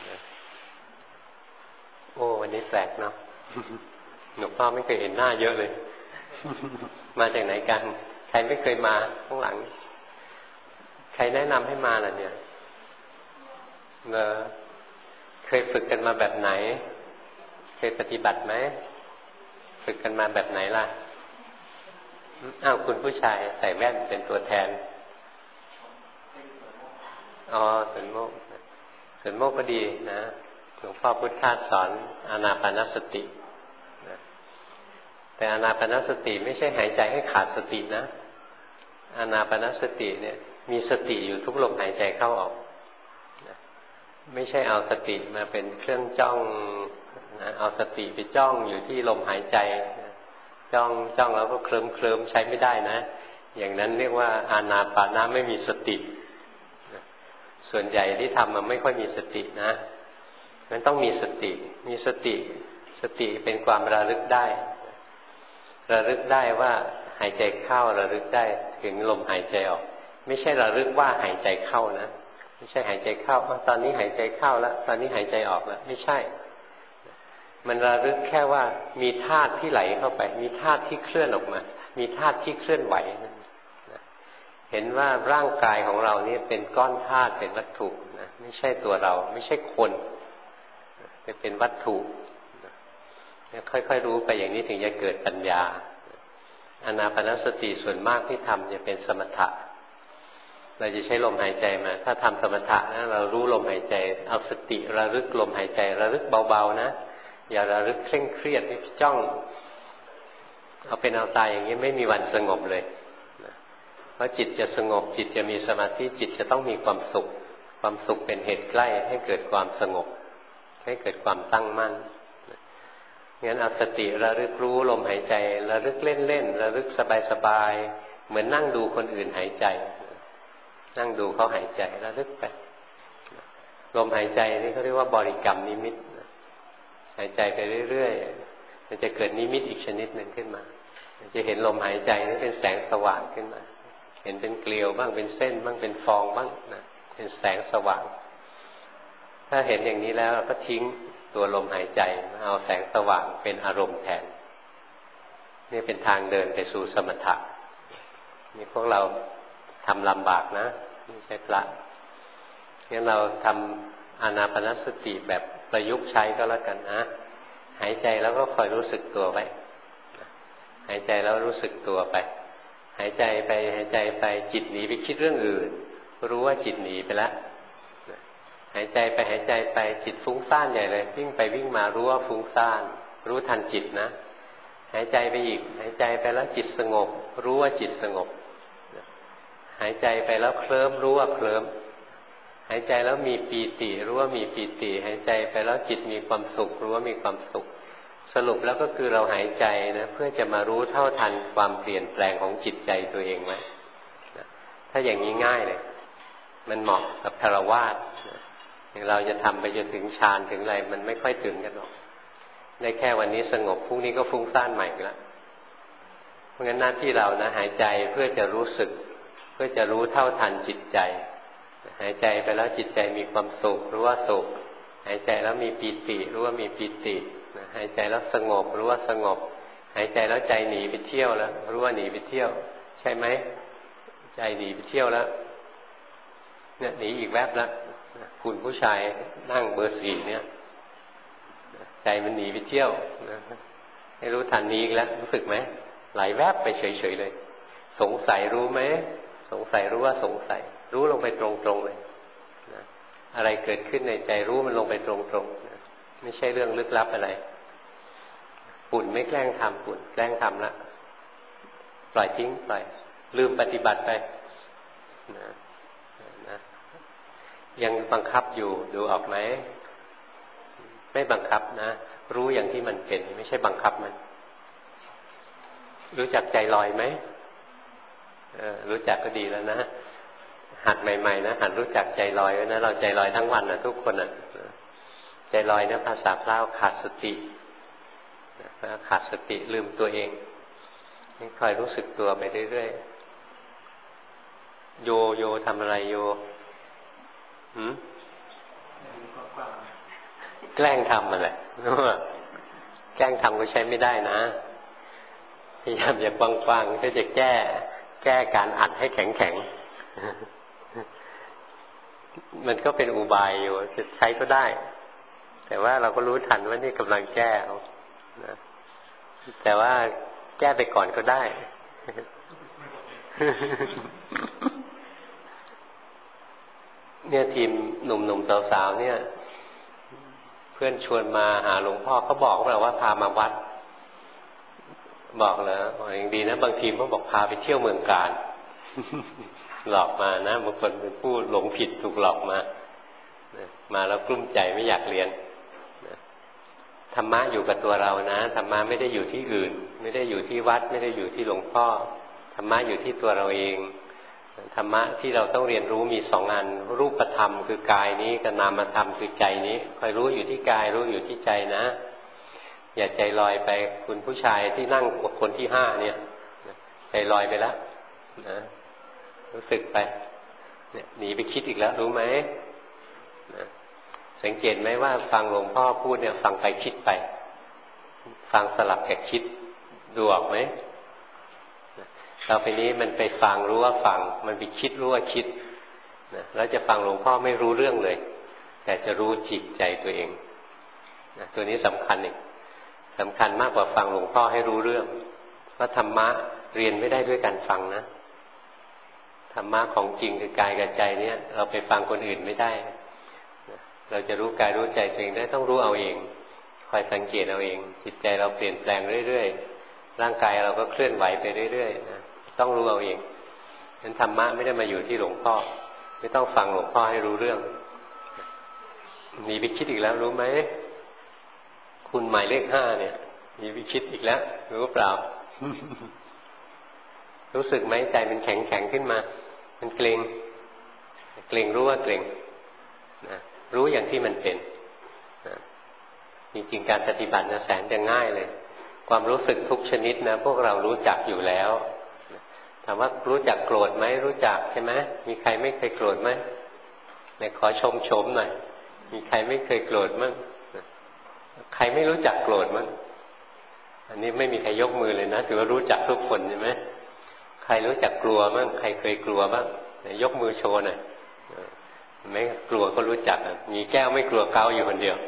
โอ้วันนี้แปลกเนาะหลวงพ่อไม่เคยเห็นหน้าเยอะเลยมาจากไหนกันใครไม่เคยมาข้างหลังใครแนะนำให้มาล่ะเนี่ยเคยฝึกกันมาแบบไหนเคยปฏิบัติไหมฝึกกันมาแบบไหนล่ะอ้าวคุณผู้ชายใส่แว่นเป็นตัวแทนสวนโมกสวนโมกก็ดีนะหลวงพ่อพุทธทาสสอนอานาปานสตินะแต่อานาปานสติไม่ใช่หายใจให้ขาดสตินะอานาปานสติเนี่ยมีสติอยู่ทุกลมหายใจเข้าออกนะไม่ใช่เอาสติมาเป็นเครื่องจ้องนะเอาสติไปจ้องอยู่ที่ลมหายใจนะจ้องแล้วก็เคลิ้มใช้ไม่ได้นะอย่างนั้นเรียกว่าอานาปานะไม่มีสติส่วนใหญ่ที่ทำมันไม่ค่อยมีสตินะมันต้องมีสติสติเป็นความระลึกได้ว่าหายใจเข้าระลึกได้ถึงลมหายใจออกไม่ใช่ระลึกว่าหายใจเข้านะไม่ใช่หายใจเข้าตอนนี้หายใจเข้าแล้วตอนนี้หายใจออกแล้วไม่ใช่มันระลึกแค่ว่ามีธาตุที่ไหลเข้าไปมีธาตุที่เคลื่อนออกมามีธาตุที่เคลื่อนไหวเห็นว่าร่างกายของเรานี่เป็นก้อนธาตุเป็นวัตถุนะไม่ใช่ตัวเราไม่ใช่คนเป็นวัตถุค่อยๆรู้ไปอย่างนี้ถึงจะเกิดปัญญาอานาปานสติส่วนมากที่ทำจะเป็นสมถะเราจะใช้ลมหายใจมาถ้าทำสมถะนะเรารู้ลมหายใจเอาสติระลึกลมหายใจระลึกเบาๆนะอย่าระลึกเคร่งเครียดให้จ้องเอาเป็นเอาตายอย่างนี้ไม่มีวันสงบเลยเพราะจิตจะสงบจิตจะมีสมาธิจิตจะต้องมีความสุขเป็นเหตุใกล้ให้เกิดความสงบให้เกิดความตั้งมั่นงั้นเอาสติระลึกรู้ลมหายใจระลึกเล่นๆระลึกสบายๆเหมือนนั่งดูคนอื่นหายใจนั่งดูเขาหายใจระลึกไปลมหายใจนี่เขาเรียกว่าบริกรรมนิมิตหายใจไปเรื่อยๆมันจะเกิดนิมิตอีกชนิดหนึ่งขึ้นมาจะเห็นลมหายใจนี่เป็นแสงสว่างขึ้นมาเห็นเป็นเกลียวบ้างเป็นเส้นบ้างเป็นฟองบ้างนะเป็นแสงสว่างถ้าเห็นอย่างนี้แล้วก็ทิ้งตัวลมหายใจเอาแสงสว่างเป็นอารมณ์แทนนี่เป็นทางเดินไปสู่สมถะนี่พวกเราทำลำบากนะไม่ใช่พระงั้นเราทำอานาปานสติแบบประยุกต์ใช้ก็แล้วกันนะหายใจแล้วก็คอยรู้สึกตัวไว้หายใจแล้วรู้สึกตัวไปหายใจไปจิตหนีไปคิดเรื่องอื่นรู้ว่าจิตหนีไปแล้วหายใจไปจิตฟุ้งซ่านใหญ่เลยวิ่งไปวิ่งมารู้ว่าฟุ้งซ่านรู้ทันจิตนะหายใจไปอีกหายใจไปแล้วจิตสงบรู้ว่าจิตสงบหายใจไปแล้วเคลิ้มรู้ว่าเคลิ้มหายใจแล้วมีปีติรู้ว่ามีปีติหายใจไปแล้วจิตมีความสุขรู้ว่ามีความสุขสรุปแล้วก็คือเราหายใจนะเพื่อจะมารู้เท่าทันความเปลี่ยนแปลงของจิตใจตัวเองไหมถ้าอย่างนี้ง่ายเลยมันเหมาะกับฆราวาสอย่างเราจะทำไปจนถึงฌานถึงอะไรมันไม่ค่อยถึงกันหรอกได้แค่วันนี้สงบพรุ่งนี้ก็ฟุ้งซ่านใหม่แล้วเพราะงั้นหน้าที่เรานะหายใจเพื่อจะรู้สึกเพื่อจะรู้เท่าทันจิตใจหายใจไปแล้วจิตใจมีความสุขรู้ว่าสุขหายใจแล้วมีปีติรู้ว่ามีปีติหายใจแล้วสงบรู้ว่าสงบหายใจแล้วใจหนีไปเที่ยวแล้วรู้ว่าหนีไปเที่ยวใช่ไหมใจหนีไปเที่ยวแล้วเนี่ยหนีอีกแวบแล้วคุณผู้ชายนั่งเบอร์ 4เนี่ยใจมันหนีไปเที่ยวให้รู้ทันนี้อีกแล้วรู้สึกไหมไหลแวบไปเฉยๆเลยสงสัยรู้ไหมสงสัยรู้ว่าสงสัยรู้ลงไปตรงๆเลยนะอะไรเกิดขึ้นในใจรู้มันลงไปตรงๆนะไม่ใช่เรื่องลึกลับอะไรปุ่นไม่แกล้งทำปุ่นแกล้งทำละปล่อยทิ้งปล่อยลืมปฏิบัติไปนะยังบังคับอยู่ดูออกไหมไม่บังคับนะรู้อย่างที่มันเป็นไม่ใช่บังคับมันรู้จักใจลอยไหมรู้จักก็ดีแล้วนะหัดใหม่ๆนะหัดรู้จักใจลอยไว้นะเราใจลอยทั้งวันนะทุกคนอ่ะใจลอยนะภาษาพระขาดสติขาดสติลืมตัวเองคอยรู้สึกตัวไปเรื่อยๆโยทำอะไรโยแกล้งทำมันแหละแกล้งทำก็ใช้ไม่ได้นะพยายามอย่ากว้างๆถ้าจะแก้การอัดให้แข็งๆมันก็เป็นอุบายอยู่จะใช้ก็ได้แต่ว่าเราก็รู้ทันว่านี่กำลังแก้นะแต่ว่าแก้ไปก่อนก็ได้เนี่ยทีมหนุ่มๆสาวๆเนี่ยเพื่อนชวนมาหาหลวงพ่อเขาบอกเราว่าพามาวัดบอกแล้วอย่างดีนะบางทีเขาบอกพาไปเที่ยวเมืองกาญหลอกมานะบางคนเป็นผู้หลงผิดถูกหลอกมาแล้วกลุ้มใจไม่อยากเรียนธรรมะอยู่กับตัวเรานะธรรมะไม่ได้อยู่ที่อื่นไม่ได้อยู่ที่วัดไม่ได้อยู่ที่หลวงพ่อธรรมะอยู่ที่ตัวเราเองธรรมะที่เราต้องเรียนรู้มี2 อันรูปธรรมคือกายนี้กับนามธรรมคือใจนี้คอยรู้อยู่ที่กายรู้อยู่ที่ใจนะอย่าใจลอยไปคุณผู้ชายที่นั่งกับคนที่5เนี่ยใจลอยไปแล้วนะรู้สึกไปเนี่ยหนีไปคิดอีกแล้วรู้ไหมนะสังเกตไหมว่าฟังหลวงพ่อพูดเนี่ยฟังไปคิดไปฟังสลับกับคิดดูออกไหมต่อไปนี้มันไปฟังรู้ว่าฟังมันไปคิดรู้ว่าคิดนะแล้วจะฟังหลวงพ่อไม่รู้เรื่องเลยแต่จะรู้จิตใจตัวเองนะตัวนี้สำคัญอีกสำคัญมากกว่าฟังหลวงพ่อให้รู้เรื่องเพราะธรรมะเรียนไม่ได้ด้วยการฟังนะธรรมะของจริงคือกายกับใจเนี่ยเราไปฟังคนอื่นไม่ได้เราจะรู้กายรู้ใจตัวเองได้ต้องรู้เอาเองคอยสังเกตเอาเองจิตใจเราเปลี่ยนแปลงเรื่อยๆร่างกายเราก็เคลื่อนไหวไปเรื่อยๆนะต้องรู้เอาเองนั้นธรรมะไม่ได้มาอยู่ที่หลวงพ่อไม่ต้องฟังหลวงพ่อให้รู้เรื่องหนีไปคิดอีกแล้วรู้ไหมคุณหมายเลข5เนี่ยหนีไปคิดอีกแล้วรู้เปล่า รู้สึกไหมใจมันแข็งขึ้นมามันเกร็งรู้ว่าเกร็งนะรู้อย่างที่มันเป็นนะจริงๆการปฏิบัตินะแสนจะง่ายเลยความรู้สึกทุกชนิดนะพวกเรารู้จักอยู่แล้วถามว่ารู้จักโกรธไหมรู้จักใช่ไหมมีใครไม่เคยโกรธไหมไหนขอชมหน่อยมีใครไม่เคยโกรธมั้งใครไม่รู้จักโกรธมั้งอันนี้ไม่มีใครยกมือเลยนะถือว่ารู้จักทุกคนใช่ไหมใครรู้จักกลัวบ้างใครเคยกลัวบ้างยกมือโชว์หน่อยไม่กลัวก็รู้จักมีแก้วไม่กลัวเกาอยู่คนเดียว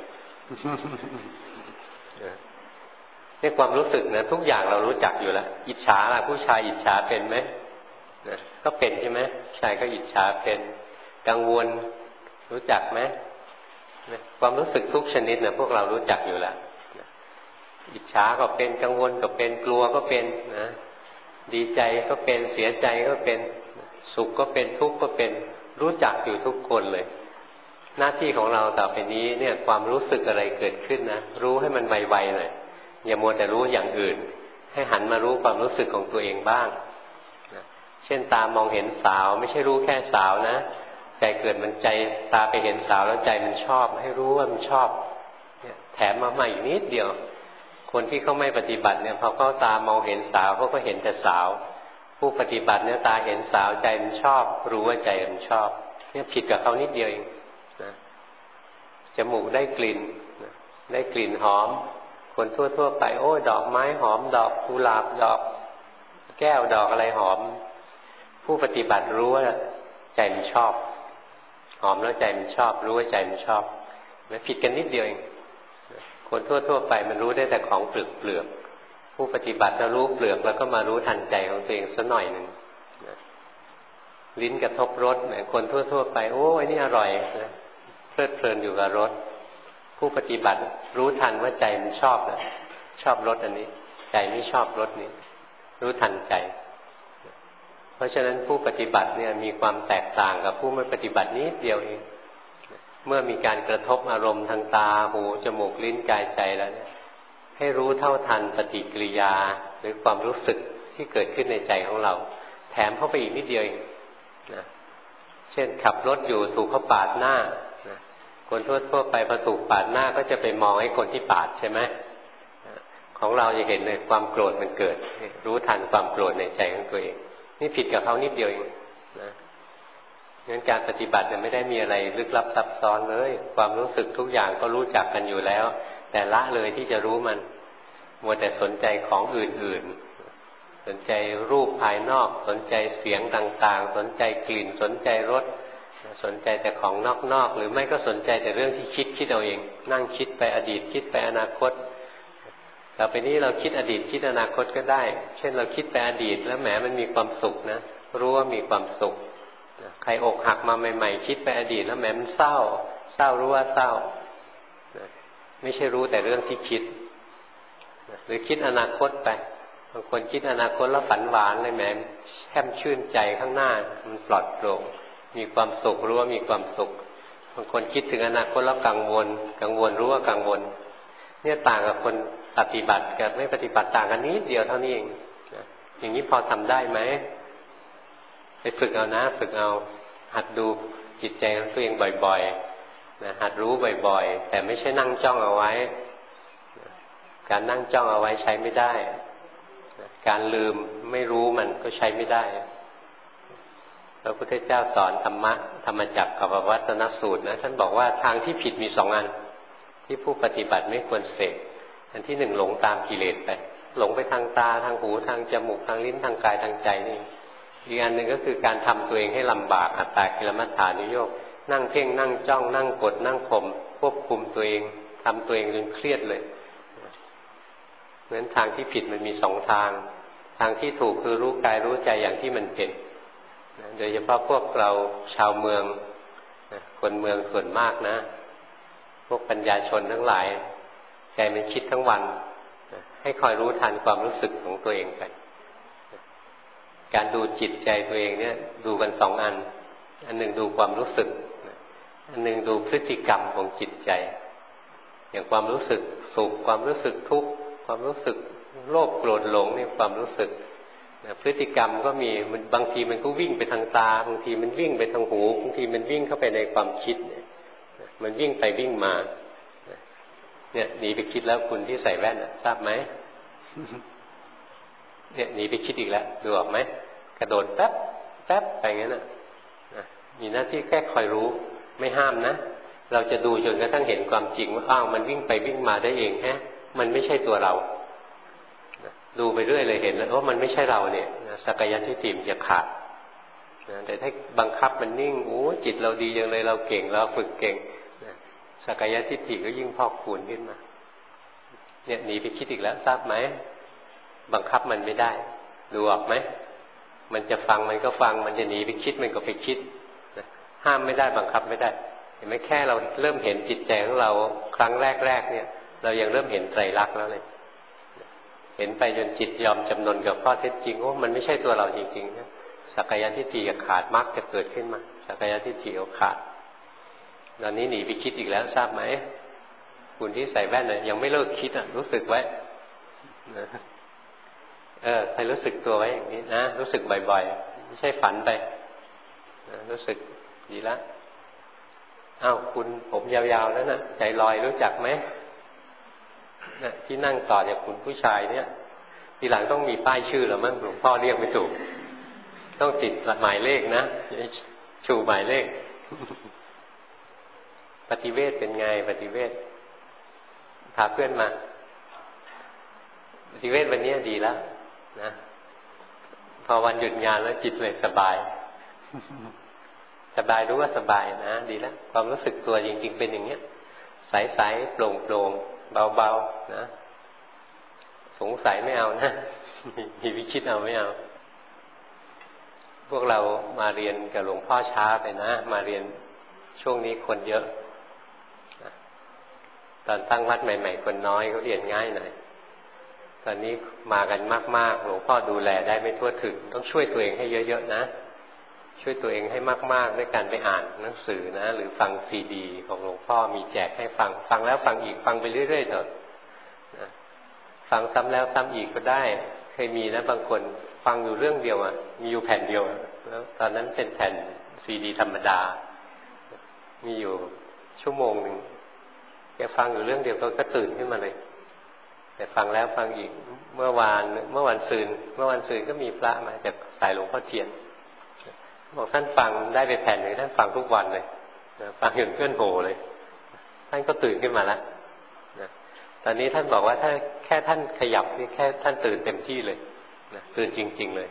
นี่ความรู้สึกนะทุกอย่างเรารู้จักอยู่แล้วอิจฉาล่ะผู้ชายอิจฉาเป็นไหมก็เป็นใช่ไหมชายก็อิจฉาเป็นกังวลรู้จักไหมความรู้สึกทุกชนิดนะพวกเรารู้จักอยู่แล้วอิจฉาก็เป็นกังวลก็เป็นกลัวก็เป็นนะดีใจก็เป็นเสียใจก็เป็นสุขก็เป็นทุกข์ก็เป็นรู้จักอยู่ทุกคนเลยหน้าที่ของเราต่อไปนี้เนี่ยความรู้สึกอะไรเกิดขึ้นนะรู้ให้มันไวๆหน่อยอย่ามัวแต่รู้อย่างอื่นให้หันมารู้ความรู้สึกของตัวเองบ้างนะเช่นตามองเห็นสาวไม่ใช่รู้แค่สาวนะใจเกิดมันใจตาไปเห็นสาวแล้วใจมันชอบให้รู้ว่ามันชอบเนี่ยแถมมาใหม่อีกนิดเดียวคนที่เขาไม่ปฏิบัติเนี่ยพอเขาตามองเห็นสาวเขาก็เห็นแต่สาวผู้ปฏิบัติเนี่ยตาเห็นสาวใจมันชอบรู้ว่าใจมันชอบเนี่ยผิดกับเขานิดเดียวเองนะจมูกได้กลิ่นได้กลิ่นหอมคนทั่วๆไปโอ้ดอกไม้หอมดอกกุหลาบดอกแก้วดอกอะไรหอมผู้ปฏิบัติรู้ว่าใจมันชอบหอมแล้วใจมันชอบรู้ว่าใจมันชอบไม่ผิดกันนิดเดียวเองคนทั่วๆไปมันรู้ได้แต่ของเปลือกผู้ปฏิบัติจะรู้เปลือกแล้วก็มารู้ทันใจของตัวเองสักหน่อยหนึ่งลิ้นกระทบรสคนทั่วๆไปโอ้ยนี่อร่อยเพลิดเพลินอยู่กับรสผู้ปฏิบัติรู้ทันว่าใจมันชอบชอบรสอันนี้ใจไม่ชอบรสนี้รู้ทันใจเพราะฉะนั้นผู้ปฏิบัติเนี่ยมีความแตกต่างกับผู้ไม่ปฏิบัตินิดเดียวเองเมื่อมีการกระทบอารมณ์ทางตาหูจมูกลิ้นกายใจแล้วเนี่ยให้รู้เท่าทันปฏิกิริยาหรือความรู้สึกที่เกิดขึ้นในใจของเราแถมเข้าไปอีกนิดเดียวเองนะเช่นขับรถอยู่ถูกเขาปาดหน้าคนทั่วไปพอถูกปาดหน้าก็จะไปมองให้คนที่ปาดใช่ไหมของเราจะเห็นเลยความโกรธมันเกิดรู้ทันความโกรธในใจของตัวเองนี่ผิดกับเขานิดเดียวเองนะงั้นการปฏิบัติไม่ได้มีอะไรลึกลับซับซ้อนเลยความรู้สึกทุกอย่างก็รู้จักกันอยู่แล้วแต่ละเลยที่จะรู้มันมัวแต่สนใจของอื่นๆสนใจรูปภายนอกสนใจเสียงต่างๆสนใจกลิ่นสนใจรสสนใจแต่ของนอกๆหรือไม่ก็สนใจแต่เรื่องที่คิดเอาเองนั่งคิดไปอดีตคิดไปอนาคตต่อไปนี้เราคิดอดีตคิดอนาคตก็ได้เช่นเราคิดไปอดีตแล้วแหมมันมีความสุขนะรู้ว่ามีความสุขใครอกหักมาใหม่ๆคิดไปอดีตแล้วแหมมันเศร้ารู้ว่าเศร้าไม่ใช่รู้แต่เรื่องที่คิดหรือคิดอนาคตไปบางคนคิดอนาคตแล้วฝันหวานเลยแหมแช่มชื่นใจข้างหน้ามันปลอดโปร่งมีความสุขรู้ว่ามีความสุขบางคนคิดถึงอนาคตแล้วกังวลรู้ว่ากังวลเนี่ยต่างกับคนปฏิบัติกับไม่ปฏิบัติต่างกันนิดเดียวเท่านี้เองอย่างนี้พอทำได้ไหมไปฝึกเอานะฝึกเอาหัดดูจิตใจของตัวเองบ่อยๆหัดรู้บ่อยๆแต่ไม่ใช่นั่งจ้องเอาไว้การนั่งจ้องเอาไว้ใช้ไม่ได้การลืมไม่รู้มันก็ใช้ไม่ได้พระพุทธเจ้าสอนธรรมจักรกับวัตนสูตรนะท่านบอกว่าทางที่ผิดมี2 อันที่ผู้ปฏิบัติไม่ควรเสกอันที่1หลงตามกิเลสไปหลงไปทางตาทางหูทางจมูกทางลิ้นทางกายทางใจนี่อีกอันหนึ่งก็คือการทำตัวเองให้ลำบากอัตตากิลมัฏฐานุโยคนั่งเพ่งนั่งจ้องนั่งกดนั่งข่มควบคุมตัวเองทำตัวเองจนเครียดเลยเพราะฉะนั้นทางที่ผิดมันมี2 ทางทางที่ถูกคือรู้กายรู้ใจอย่างที่มันเป็นโดยเฉพาะพวกเราชาวเมืองคนเมืองส่วนมากนะพวกปัญญาชนทั้งหลายใจมันคิดทั้งวันให้คอยรู้ทันความรู้สึกของตัวเองไปการดูจิตใจตัวเองเนี่ยดูกัน2 อันหนึ่งดูความรู้สึกอันหนึ่งดูพฤติกรรมของจิตใจอย่างความรู้สึกสุขความรู้สึกทุกข์ความรู้สึกโลภโกรธหลงนี่ความรู้สึกพฤติกรรมก็มีมันบางทีมันก็วิ่งไปทางตาบางทีมันวิ่งไปทางหูบางทีมันวิ่งเข้าไปในความคิดมันวิ่งไปวิ่งมาเนี่ยหนีไปคิดแล้วคุณที่ใส่แว่นทราบไหมเนี่ยหนีไปคิดอีกแล้วดูออกไหมกระโดดแป๊บไปงั้นมีหน้าที่แค่คอยรู้ไม่ห้ามนะเราจะดูจนกระทั่งเห็นความจริงว่าอ้าวมันวิ่งไปวิ่งมาได้เองมันไม่ใช่ตัวเราดูไปเรื่อยเลยเห็นแล้วว่ามันไม่ใช่เราเนี่ยสักกายทิฏฐิมันจะขาดแต่ถ้าบังคับมันนิ่งโอ้จิตเราดีอย่างเลยเราเก่งเราฝึกเก่งสักกายทิฏฐิก็ยิ่งพอกพูนขึ้นมาเนี่ยหนีไปคิดอีกแล้วทราบไหมบังคับมันไม่ได้ดูออกไหมมันจะฟังมันก็ฟังมันจะหนีไปคิดมันก็ไปคิดห้ามไม่ได้บังคับไม่ได้เห็นไหมแค่เราเริ่มเห็นจิตใจของเราครั้งแรกเนี่ยเรายังเริ่มเห็นไตรลักษณ์แล้วเลยเห็นไปจนจิตยอมจำนนกับข้อเท็จจริงว่ามันไม่ใช่ตัวเราจริงๆนะสักกายทิฏฐิขาดมรรคจะเกิดขึ้นมาสักกายทิฏฐิขาดตอนนี้หนีไปคิดอีกแล้วทราบไหมคุณที่ใส่แว่นเนี่ยยังไม่เลิกคิดรู้สึกไว้ใครรู้สึกตัวไว้อย่างนี้นะรู้สึกบ่อยๆไม่ใช่ฝันไปรู้สึกดีละอ้าวคุณผมยาวๆแล้วนะใจลอยรู้จักไหมนะที่นั่งต่อจากคุณผู้ชายเนี่ยทีหลังต้องมีป้ายชื่อหรือมั้งหลวงพ่อเรียกไม่ถูกต้องติดหมายเลขนะชูหมายเลขปฏิเวทเป็นไงปฏิเวทพาเพื่อนมาปฏิเวทวันนี้ดีแล้วนะพอวันหยุดงานแล้วจิตเลยสบายรู้ว่าสบายนะดีแล้วความรู้สึกตัวจริงๆเป็นอย่างเนี้ยใสๆโปร่งๆเบาๆนะสงสัยไม่เอานะมีวิชิตเอาไม่เอาพวกเรามาเรียนกับหลวงพ่อช้าไปนะมาเรียนช่วงนี้คนเยอะตอนตั้งวัดใหม่ๆคนน้อยเขาเรียนง่ายหน่อยตอนนี้มากันมากๆหลวงพ่อดูแลได้ไม่ทั่วถึงต้องช่วยตัวเองให้เยอะๆนะช่วยตัวเองให้มากๆด้วยการไปอ่านหนังสือนะหรือฟังซีดีของหลวงพ่อมีแจกให้ฟังแล้วฟังอีกฟังไปเรื่อยๆเถอะฟังซ้ำแล้วซ้ำอีกก็ได้เคยมีนะบางคนฟังอยู่เรื่องเดียวมีอยู่แผ่นเดียวแล้วตอนนั้นเป็นแผ่นซีดีธรรมดามีอยู่ชั่วโมงหนึ่งแกฟังอยู่เรื่องเดียวก็ตื่นขึ้นมาเลยแต่ฟังแล้วฟังอีกเมื่อวันซืนก็มีพระมาจากสายหลวงพ่อเทียนบอกท่านฟังได้ไปแผ่นหนึ่งท่านฟังทุกวันเลยฟังจนเพื่อนโห่เลยท่านก็ตื่นขึ้นมาแล้วตอนนี้ท่านบอกว่าถ้าแค่ท่านขยับนี่แค่ท่านตื่นเต็มที่เลยตื่นจริงๆเลย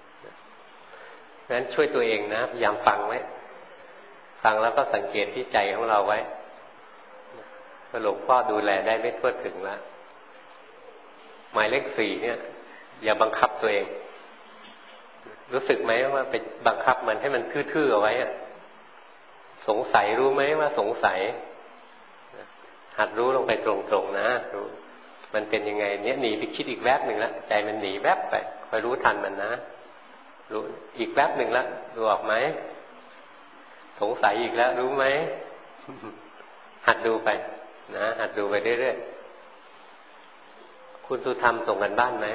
นั้นช่วยตัวเองนะพยายามฟังไว้ฟังแล้วก็สังเกตที่ใจของเราไว้หลวงพ่อดูแลได้ไม่ทั่วถึงแล้วหมายเลข 4เนี่ยอย่าบังคับตัวเองรู้สึกไหมว่าไปบังคับมันให้มันทื่อๆเอาไว้สงสัยรู้ไหมว่าสงสัยหัดรู้ลงไปตรงๆนะรู้มันเป็นยังไงเนี่ยหนีไปคิดอีกแวบหนึ่งแล้วใจมันหนีแวบไปคอยรู้ทันมันนะรู้อีกแวบหนึ่งแล้วดูออกไหมสงสัยอีกแล้วรู้ไหม หัดดูไปนะหัดดูไปเรื่อยๆคุณสุธรรมส่งกันบ้านไหม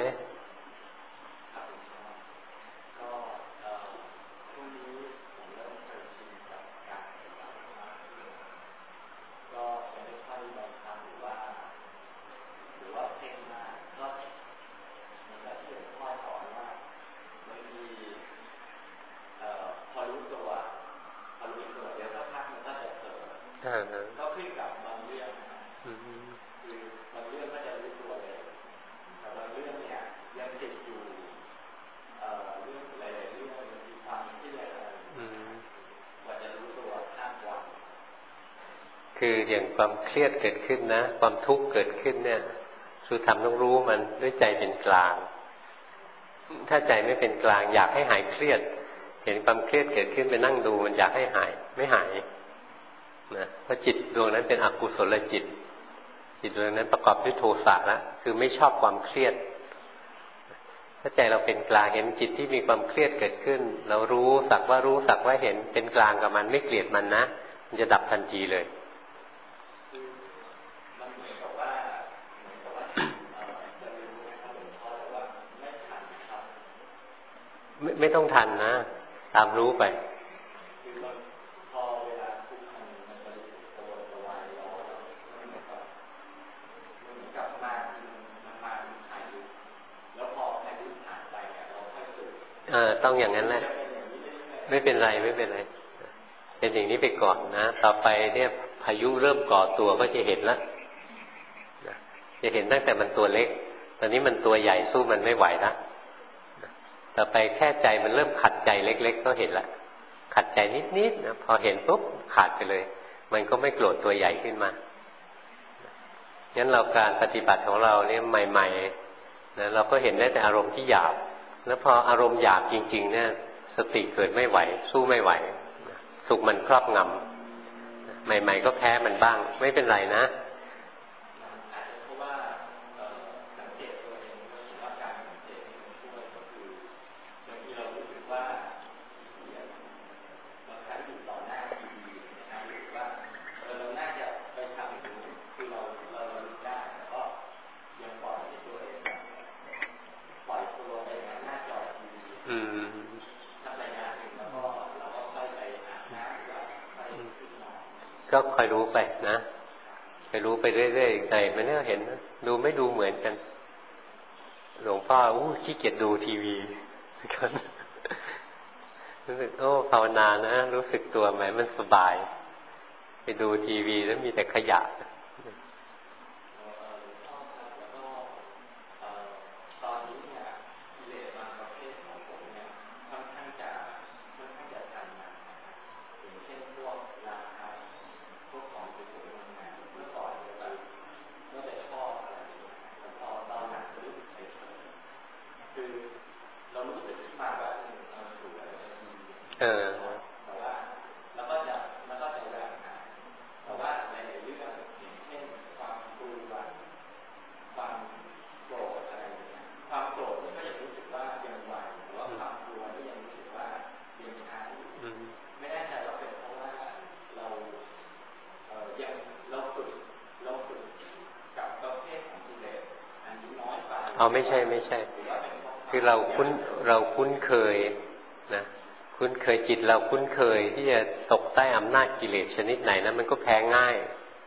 ก็ขึ้นกับบางเรื่องคือบางเรื่องก็จะรู้ตัวเลยแต่บางเรื่องเนี่ยยังติดอยู่เรื่องหลายๆเรื่องมีความเครียดอะไรกว่าจะรู้ตัวข้ามวันคืออย่างความเครียดเกิดขึ้นนะความทุกข์เกิดขึ้นเนี่ยสุธรรมต้องรู้มันด้วยใจเป็นกลางถ้าใจไม่เป็นกลางอยากให้หายเครียดเห็นความเครียดเกิดขึ้นไปนั่งดูมันอยากให้หายไม่หายนะเพราะจิตดวงนั้นเป็นอกุศลจิตดวงนั้นประกอบด้วยโทสะแล้วคือไม่ชอบความเครียดถ้าใจเราเป็นกลางเห็นจิตที่มีความเครียดเกิดขึ้นเรารู้สักว่าเห็นเป็นกลางกับมันไม่เกลียดมันนะมันจะดับทันทีเลยไม่ต้องทันนะตามรู้ไปต้องอย่างนั้นแหละไม่เป็นไรเป็นอย่างนี้ไปก่อนนะต่อไปเนี่ยพายุเริ่มก่อตัวก็จะเห็นแล้วจะเห็นตั้งแต่มันตัวเล็กตอนนี้มันตัวใหญ่สู้มันไม่ไหวแล้วต่อไปแค่ใจมันเริ่มขัดใจเล็กๆก็เห็นละขัดใจนิดๆนะพอเห็นปุ๊บขาดไปเลยมันก็ไม่โกรธตัวใหญ่ขึ้นมางั้นเราการปฏิบัติของเราเนี่ยใหม่ๆนะเราก็เห็นได้แต่อารมณ์ที่หยาบแล้วพออารมณ์หยาบจริงๆเนี่ยสติเกิดไม่ไหวสู้ไม่ไหวสุขมันครอบงำใหม่ๆก็แพ้มันบ้างไม่เป็นไรนะก็คอยรู้ไปนะไปรู้ไปเรื่อยๆใจมันเนี่ยเห็นดูไม่ดูเหมือนกันหลวงพ่อขี้เกียจดูทีวีรู้สึกภาวนานะรู้สึกตัวไหมมันสบายไปดูทีวีแล้วมีแต่ขยะไม่ใช่คือเราคุ้นเคยนะคคุ้นเคยจิตเราคุ้นเคยที่จะตกใต้อำนาจกิเลสชนิดไหนนะมันก็แพ้ง่าย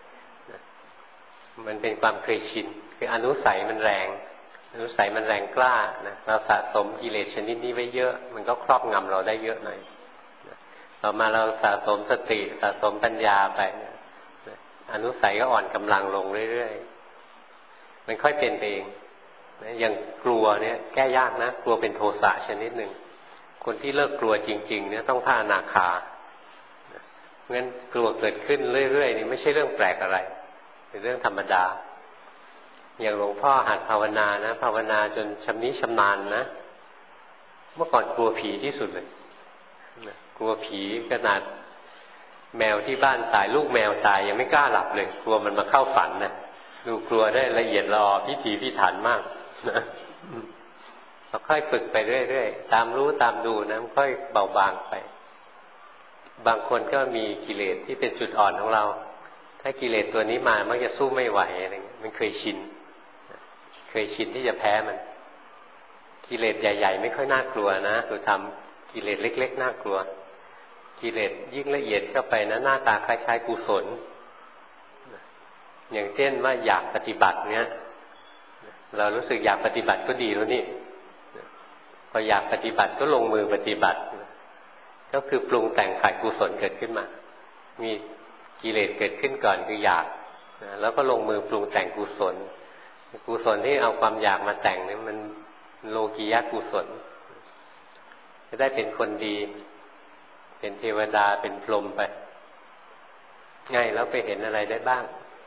มันเป็นความเคยชินคืออนุสัยมันแรงอนุสัยมันแรงกล้านะเราสะสมกิเลสชนิดนี้ไว้เยอะมันก็ครอบงำเราได้เยอะหน่อยต่อมาเราสะสมสติสะสมปัญญาไปอนุสัยก็อ่อนกำลังลงเรื่อยๆมันค่อยเป็นไปเองอย่างกลัวเนี่ยแก้ยากนะกลัวเป็นโทสะชนิดหนึ่งคนที่เลิกกลัวจริงๆเนี่ยต้องพระอนาคาเพราะงั้นกลัวเกิดขึ้นเรื่อยๆนี่ไม่ใช่เรื่องแปลกอะไรเป็นเรื่องธรรมดาอย่างหลวงพ่อหัดภาวนานะภาวนาจนชำนิชำนาญนะเมื่อก่อนกลัวผีที่สุดเลยกลัวผีขนาดแมวที่บ้านตายลูกแมวตายยังไม่กล้าหลับเลยกลัวมันมาเข้าฝันนะดูกลัวได้ละเอียดละออพิถีพิถันมากนะเราค่อยฝึกไปเรื่อยๆตามรู้ตามดูนะค่อยเบาบางไปบางคนก็มีกิเลสที่เป็นจุดอ่อนของเราถ้ากิเลสตัวนี้มามักจะสู้ไม่ไหวอะไรเงี้ยมันเคยชินที่จะแพ้มันกิเลสใหญ่ๆไม่ค่อยน่ากลัวนะตัวทำกิเลสเล็กๆน่ากลัวกิเลสยิ่งละเอียดเข้าไปนะหน้าตาคล้ายๆกุศลอย่างเช่นว่าอยากปฏิบัติเนี้ยเรารู้สึกอยากปฏิบัติก็ดีแล้วนี่พออยากปฏิบัติก็ลงมือปฏิบัติก็คือปรุงแต่งฝ่ายกุศลเกิดขึ้นมามีกิเลสเกิดขึ้นก่อนคืออยากแล้วก็ลงมือปรุงแต่งกุศลกุศลที่เอาความอยากมาแต่งนี่มันโลกียะกุศลจะได้เป็นคนดีเป็นเทวดาเป็นพรหมไปไงแล้วไปเห็นอะไรได้บ้าง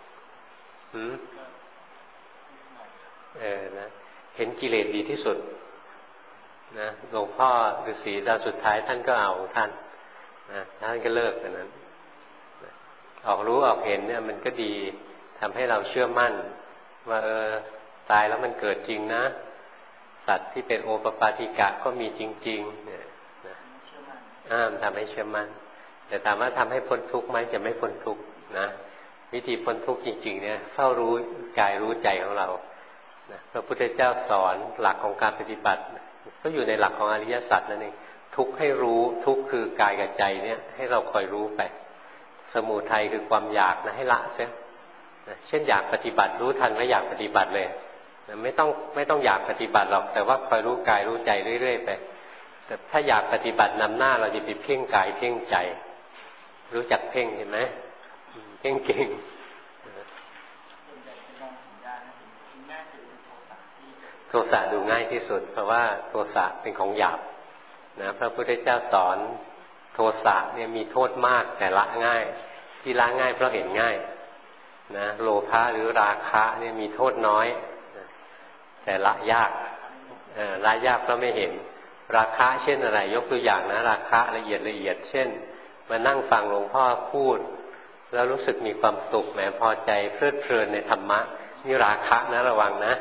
นะเห็นกิเลสดีที่สุดนะหลวงพ่อฤาษีตอนสุดท้ายท่านก็เอาท่านนะท่านก็เลิกกันนั้นออกรู้ออกเห็นเนี่ยมันก็ดีทำให้เราเชื่อมั่นว่าตายแล้วมันเกิดจริงนะสัตว์ที่เป็นโอปปาติกะก็มีจริงๆเนี่ยทำให้เชื่อมั่นแต่ถามว่าทำให้พ้นทุกข์ไหมจะไม่พ้นทุกข์นะวิธีพ้นทุกข์จริงๆเนี่ยเฝ้ารู้กายรู้ใจของเราพระพุทธเจ้าสอนหลักของการปฏิบัติก็อยู่ในหลักของอริยสัจนั่นเองทุกข์ให้รู้ทุกข์คือกายกับใจเนี่ยให้เราคอยรู้ไปสมุทัยคือความอยากนะให้ละเสียเช่นอยากปฏิบัติรู้ทันว่าอยากปฏิบัติเลยไม่ต้องอยากปฏิบัติหรอกแต่ว่าคอยรู้กายรู้ใจเรื่อยๆไปแต่ถ้าอยากปฏิบัตินำหน้าเราจะไปเพ่งกายเพ่งใจรู้จักเพ่งเห็นไหมเพ่งเก่งโทสะดูง่ายที่สุดเพราะว่าโทสะเป็นของหยาบนะพระพุทธเจ้าสอนโทสะเนี่ยมีโทษมากแต่ละง่ายที่ละง่ายเพราะเห็นง่ายนะโลภะหรือราคะเนี่ยมีโทษน้อยแต่ละยากละยากเพราะไม่เห็นราคะเช่นอะไรยกตัวอย่างนะราคะละเอียดเช่นมานั่งฟังหลวงพ่อพูดแล้วรู้สึกมีความสุขแหมพอใจเพลิดเพลินในธรรมะนี่ราคะนะระวังนะ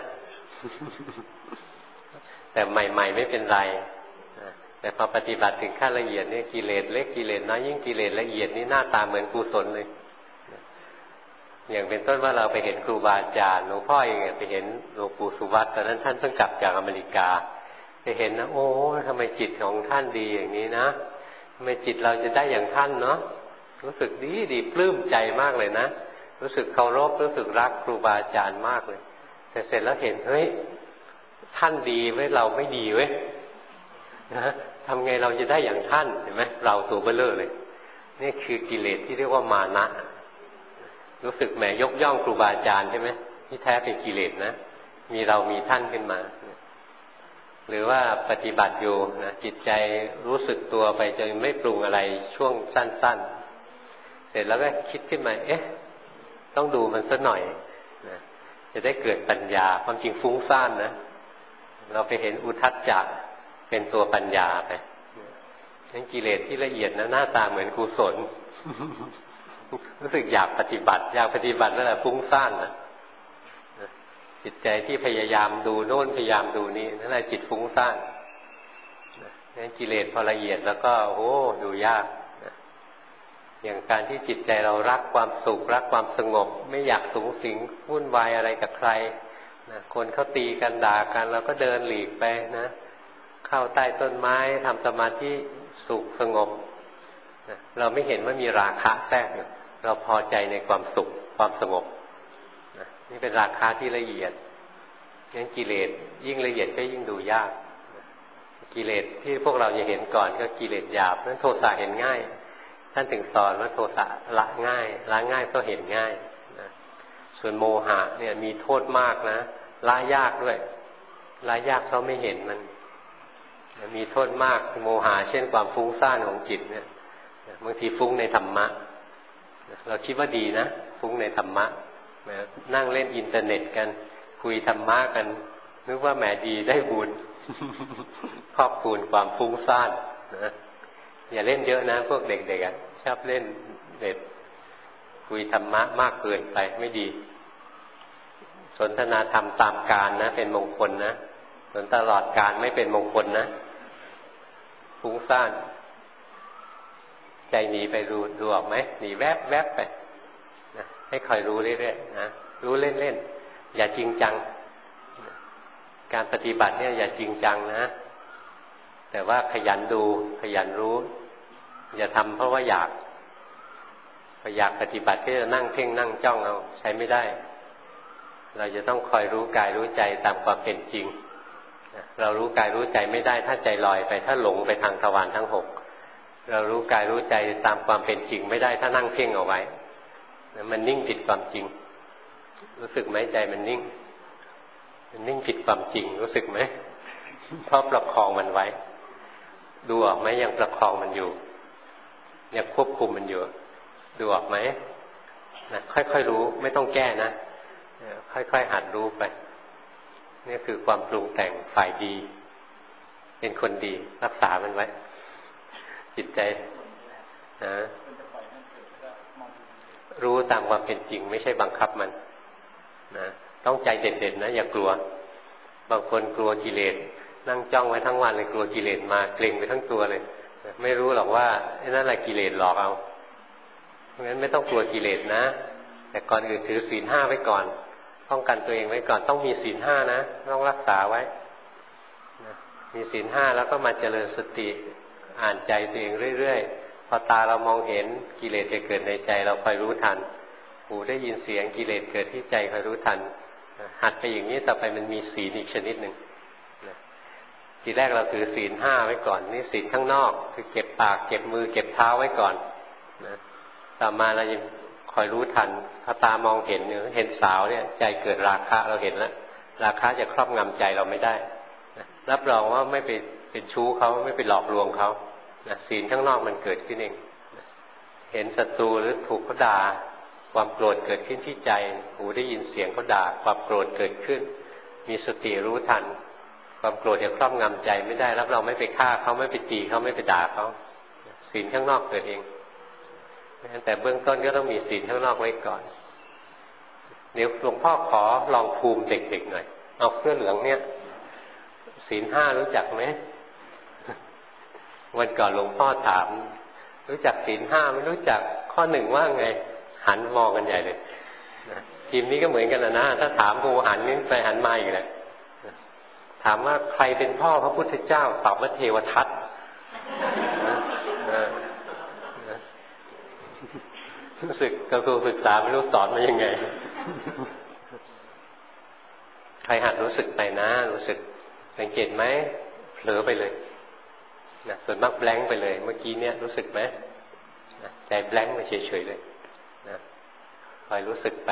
แต่ใหม่ๆไม่เป็นไรแต่พอปฏิบัติถึงขั้นละเอียดเนี่ยกิเลสเล็กกิเลสน้อยยิ่งกิเลสละเอียดนี่หน้าตาเหมือนกุศลเลยอย่างเป็นต้นว่าเราไปเห็นครูบาอาจารย์หลวงพ่อเองไปเห็นหลวงปู่สุวัตตอนนั้นท่านเพิ่งกลับจากอเมริกาไปเห็นนะโอ้ทำไมจิตของท่านดีอย่างนี้นะทำไมจิตเราจะได้อย่างท่านเนาะรู้สึกดีปลื้มใจมากเลยนะรู้สึกเคารพรู้สึกรักครูบาอาจารย์มากเลยแต่เสร็จแล้วเห็นเฮ้ยท่านดีไว้เราไม่ดีเว้ยนะทำไงเราจะได้อย่างท่านเห็นไหมเราตัวเบ้อเร่อเลยนี่คือกิเลสที่เรียกว่ามานะรู้สึกแหมยกย่องครูบาอาจารย์ใช่ไหมที่แท้เป็นกิเลสนะมีเรามีท่านขึ้นมาหรือว่าปฏิบัติอยู่นะจิตใจรู้สึกตัวไปจนไม่ปรุงอะไรช่วงสั้นๆเสร็จแล้วก็คิดขึ้นมาต้องดูมันสักหน่อยนะจะได้เกิดปัญญาความจริงฟุ้งซ่านนะเราไปเห็นอุทัจจะเป็นตัวปัญญาไปนั่นกิเลสที่ละเอียดนะหน้าตาเหมือนกุศล รู้สึกอยากปฏิบัตินั่นแหละฟุ้งซ่านนะจิตใจที่พยายามดูโน่นพยายามดูนี่นั่นแหละจิตฟุ้งซ่านนั่นกิเลสพอละเอียดแล้วก็ดูยากอย่างการที่จิตใจเรารักความสุขรักความสงบไม่อยากสุงสิงวุ่นวายอะไรกับใครนะคนเขาตีกันด่ากันเราก็เดินหลีกไปนะเข้าใต้ต้นไม้ทำสมาธิสุขสงบเราไม่เห็นว่ามีราคะแทรกอยู่เราพอใจในความสุขความสงบนี่เป็นราคะที่ละเอียดงั้นกิเลสยิ่งละเอียดก็ยิ่งดูยากกิเลสที่พวกเราจะเห็นก่อนก็กิเลสหยาบนั้นโทสะเห็นง่ายท่านถึงสอนว่าโทสะละง่ายละง่ายก็เห็นง่ายนะส่วนโมหะเนี่ยมีโทษมากนะละยากด้วยละยากเพราะไม่เห็นมันมีโทษมากโมหะเช่นความฟุ้งซ่านของจิตเนี่ยบางทีฟุ้งในธรรมะเราคิดว่าดีนะฟุ้งในธรรมะนั่งเล่นอินเทอร์เน็ตกันคุยธรรมะกันนึกว่าแหมดีได้บุญครอบคูณความฟุ้งซ่านนะอย่าเล่นเยอะนะพวกเด็กๆชอบเล่นเน็ตคุยธรรมะมากเกินไปไม่ดีสนทนาธรรมตามกาลนะเป็นมงคลนะส่วนตลอดกาลไม่เป็นมงคลนะฟุ้งซ่านใจหนีไปดูออกไหมหนีแวบไปนะให้คอยรู้เรื่อยๆนะรู้เล่นๆอย่าจริงจังการปฏิบัติเนี่ยอย่าจริงจังนะแต่ว่าขยันดูขยันรู้อย่าทำเพราะว่าอยากพออยากปฏิบัติก็จะนั่งเพ่งนั่งจ้องเอาใช้ไม่ได้เราจะต้องคอยรู้กายรู้ใจตามความเป็นจริงเรารู้กายรู้ใจไม่ได้ถ้าใจลอยไปถ้าหลงไปทางทวารทั้งหกเรารู้กายรู้ใจตามความเป็นจริงไม่ได้ถ้านั่งเพ่งเอาไว้มันนิ่งผิดความจริงรู้สึกไหมใจมันนิ่งผิดความจริงรู้สึกไหมเพราะประคองมันไว้ดูออกไหมยังประคองมันอยู่ยังควบคุมมันอยู่ดูออกไหมนะค่อยๆรู้ไม่ต้องแก้นะค่อยๆหัดรู้ไปนี่คือความปรุงแต่งฝ่ายดีเป็นคนดีรักษามันไว้จิตใจนะรู้ตามความเป็นจริงไม่ใช่บังคับมันนะต้องใจเด็ดๆนะอย่ากลัวบางคนกลัวกิเลสนั่งจ้องไว้ทั้งวันเลยกลัวกิเลสมาเกร็งไปทั้งตัวเลยไม่รู้หรอกว่านั่นแหละกิเลสหลอกเอาเพราะงั้นไม่ต้องกลัวกิเลสนะแต่ก่อนอื่นถือศีล 5ไว้ก่อนป้องกันตัวเองไว้ก่อนต้องมีศีล 5นะต้องรักษาไว้มีศีล 5แล้วก็มาเจริญสติอ่านใจตัวเองเรื่อยๆพอตาเรามองเห็นกิเลสจะเกิดในใจเราคอยรู้ทันหูได้ยินเสียงกิเลสเกิดที่ใจคอยรู้ทันหัดไปอย่างนี้ต่อไปมันมีศีลอีกชนิดหนึ่งทีแรกเราถือศีล 5ไว้ก่อนนี่ศีลข้างนอกคือเก็บปากเก็บมือเก็บเท้าไว้ก่อนนะต่อมาเราจะคอยรู้ทันพอตามองเห็นสาวเนี่ยใจเกิดราคะเราเห็นแล้วราคะจะครอบงำใจเราไม่ได้รับรองว่าไม่ไปเป็นชู้เขาไม่ไปหลอกลวงเขาศีลข้างนอกมันเกิดขึ้นเองเห็นศัตรูหรือถูกเขาด่าความโกรธเกิดขึ้นที่ใจหูได้ยินเสียงเขาด่าความโกรธเกิดขึ้นมีสติรู้ทันความโกรธจะครอบงำใจไม่ได้รับรองไม่ไปฆ่าเขาไม่ไปตีเขาไม่ไปด่าเขาศีลข้างนอกเกิดเองแต่เบื้องต้นก็ต้องมีศีลข้างนอกไว้ก่อนเดี๋ยวหลวงพ่อขอลองภูมิเด็กๆหน่อยเอาเสื้อเหลืองเนี่ยศีล 5รู้จักไหมวันก่อนหลวงพ่อถามรู้จักศีล 5ไม่รู้จักข้อ 1ว่าไงหันมองกันใหญ่เลยทีมนี้ก็เหมือนกันนะถ้าถามครูหันนี่ไปหันมาอีกแหละถามว่าใครเป็นพ่อพระพุทธเจ้าตอบว่าเทวทัตรู้สึกกระทรวงศึกษาไม่รู้สอนมายังไงใครหัดรู้สึกไปนะรู้สึกสังเกตไหมเผลอไปเลยนะส่วนมากแบงค์ไปเลยเมื่อกี้เนี่ยรู้สึกไหมใจแบงค์ไปเฉยๆเลยนะคอยรู้สึกไป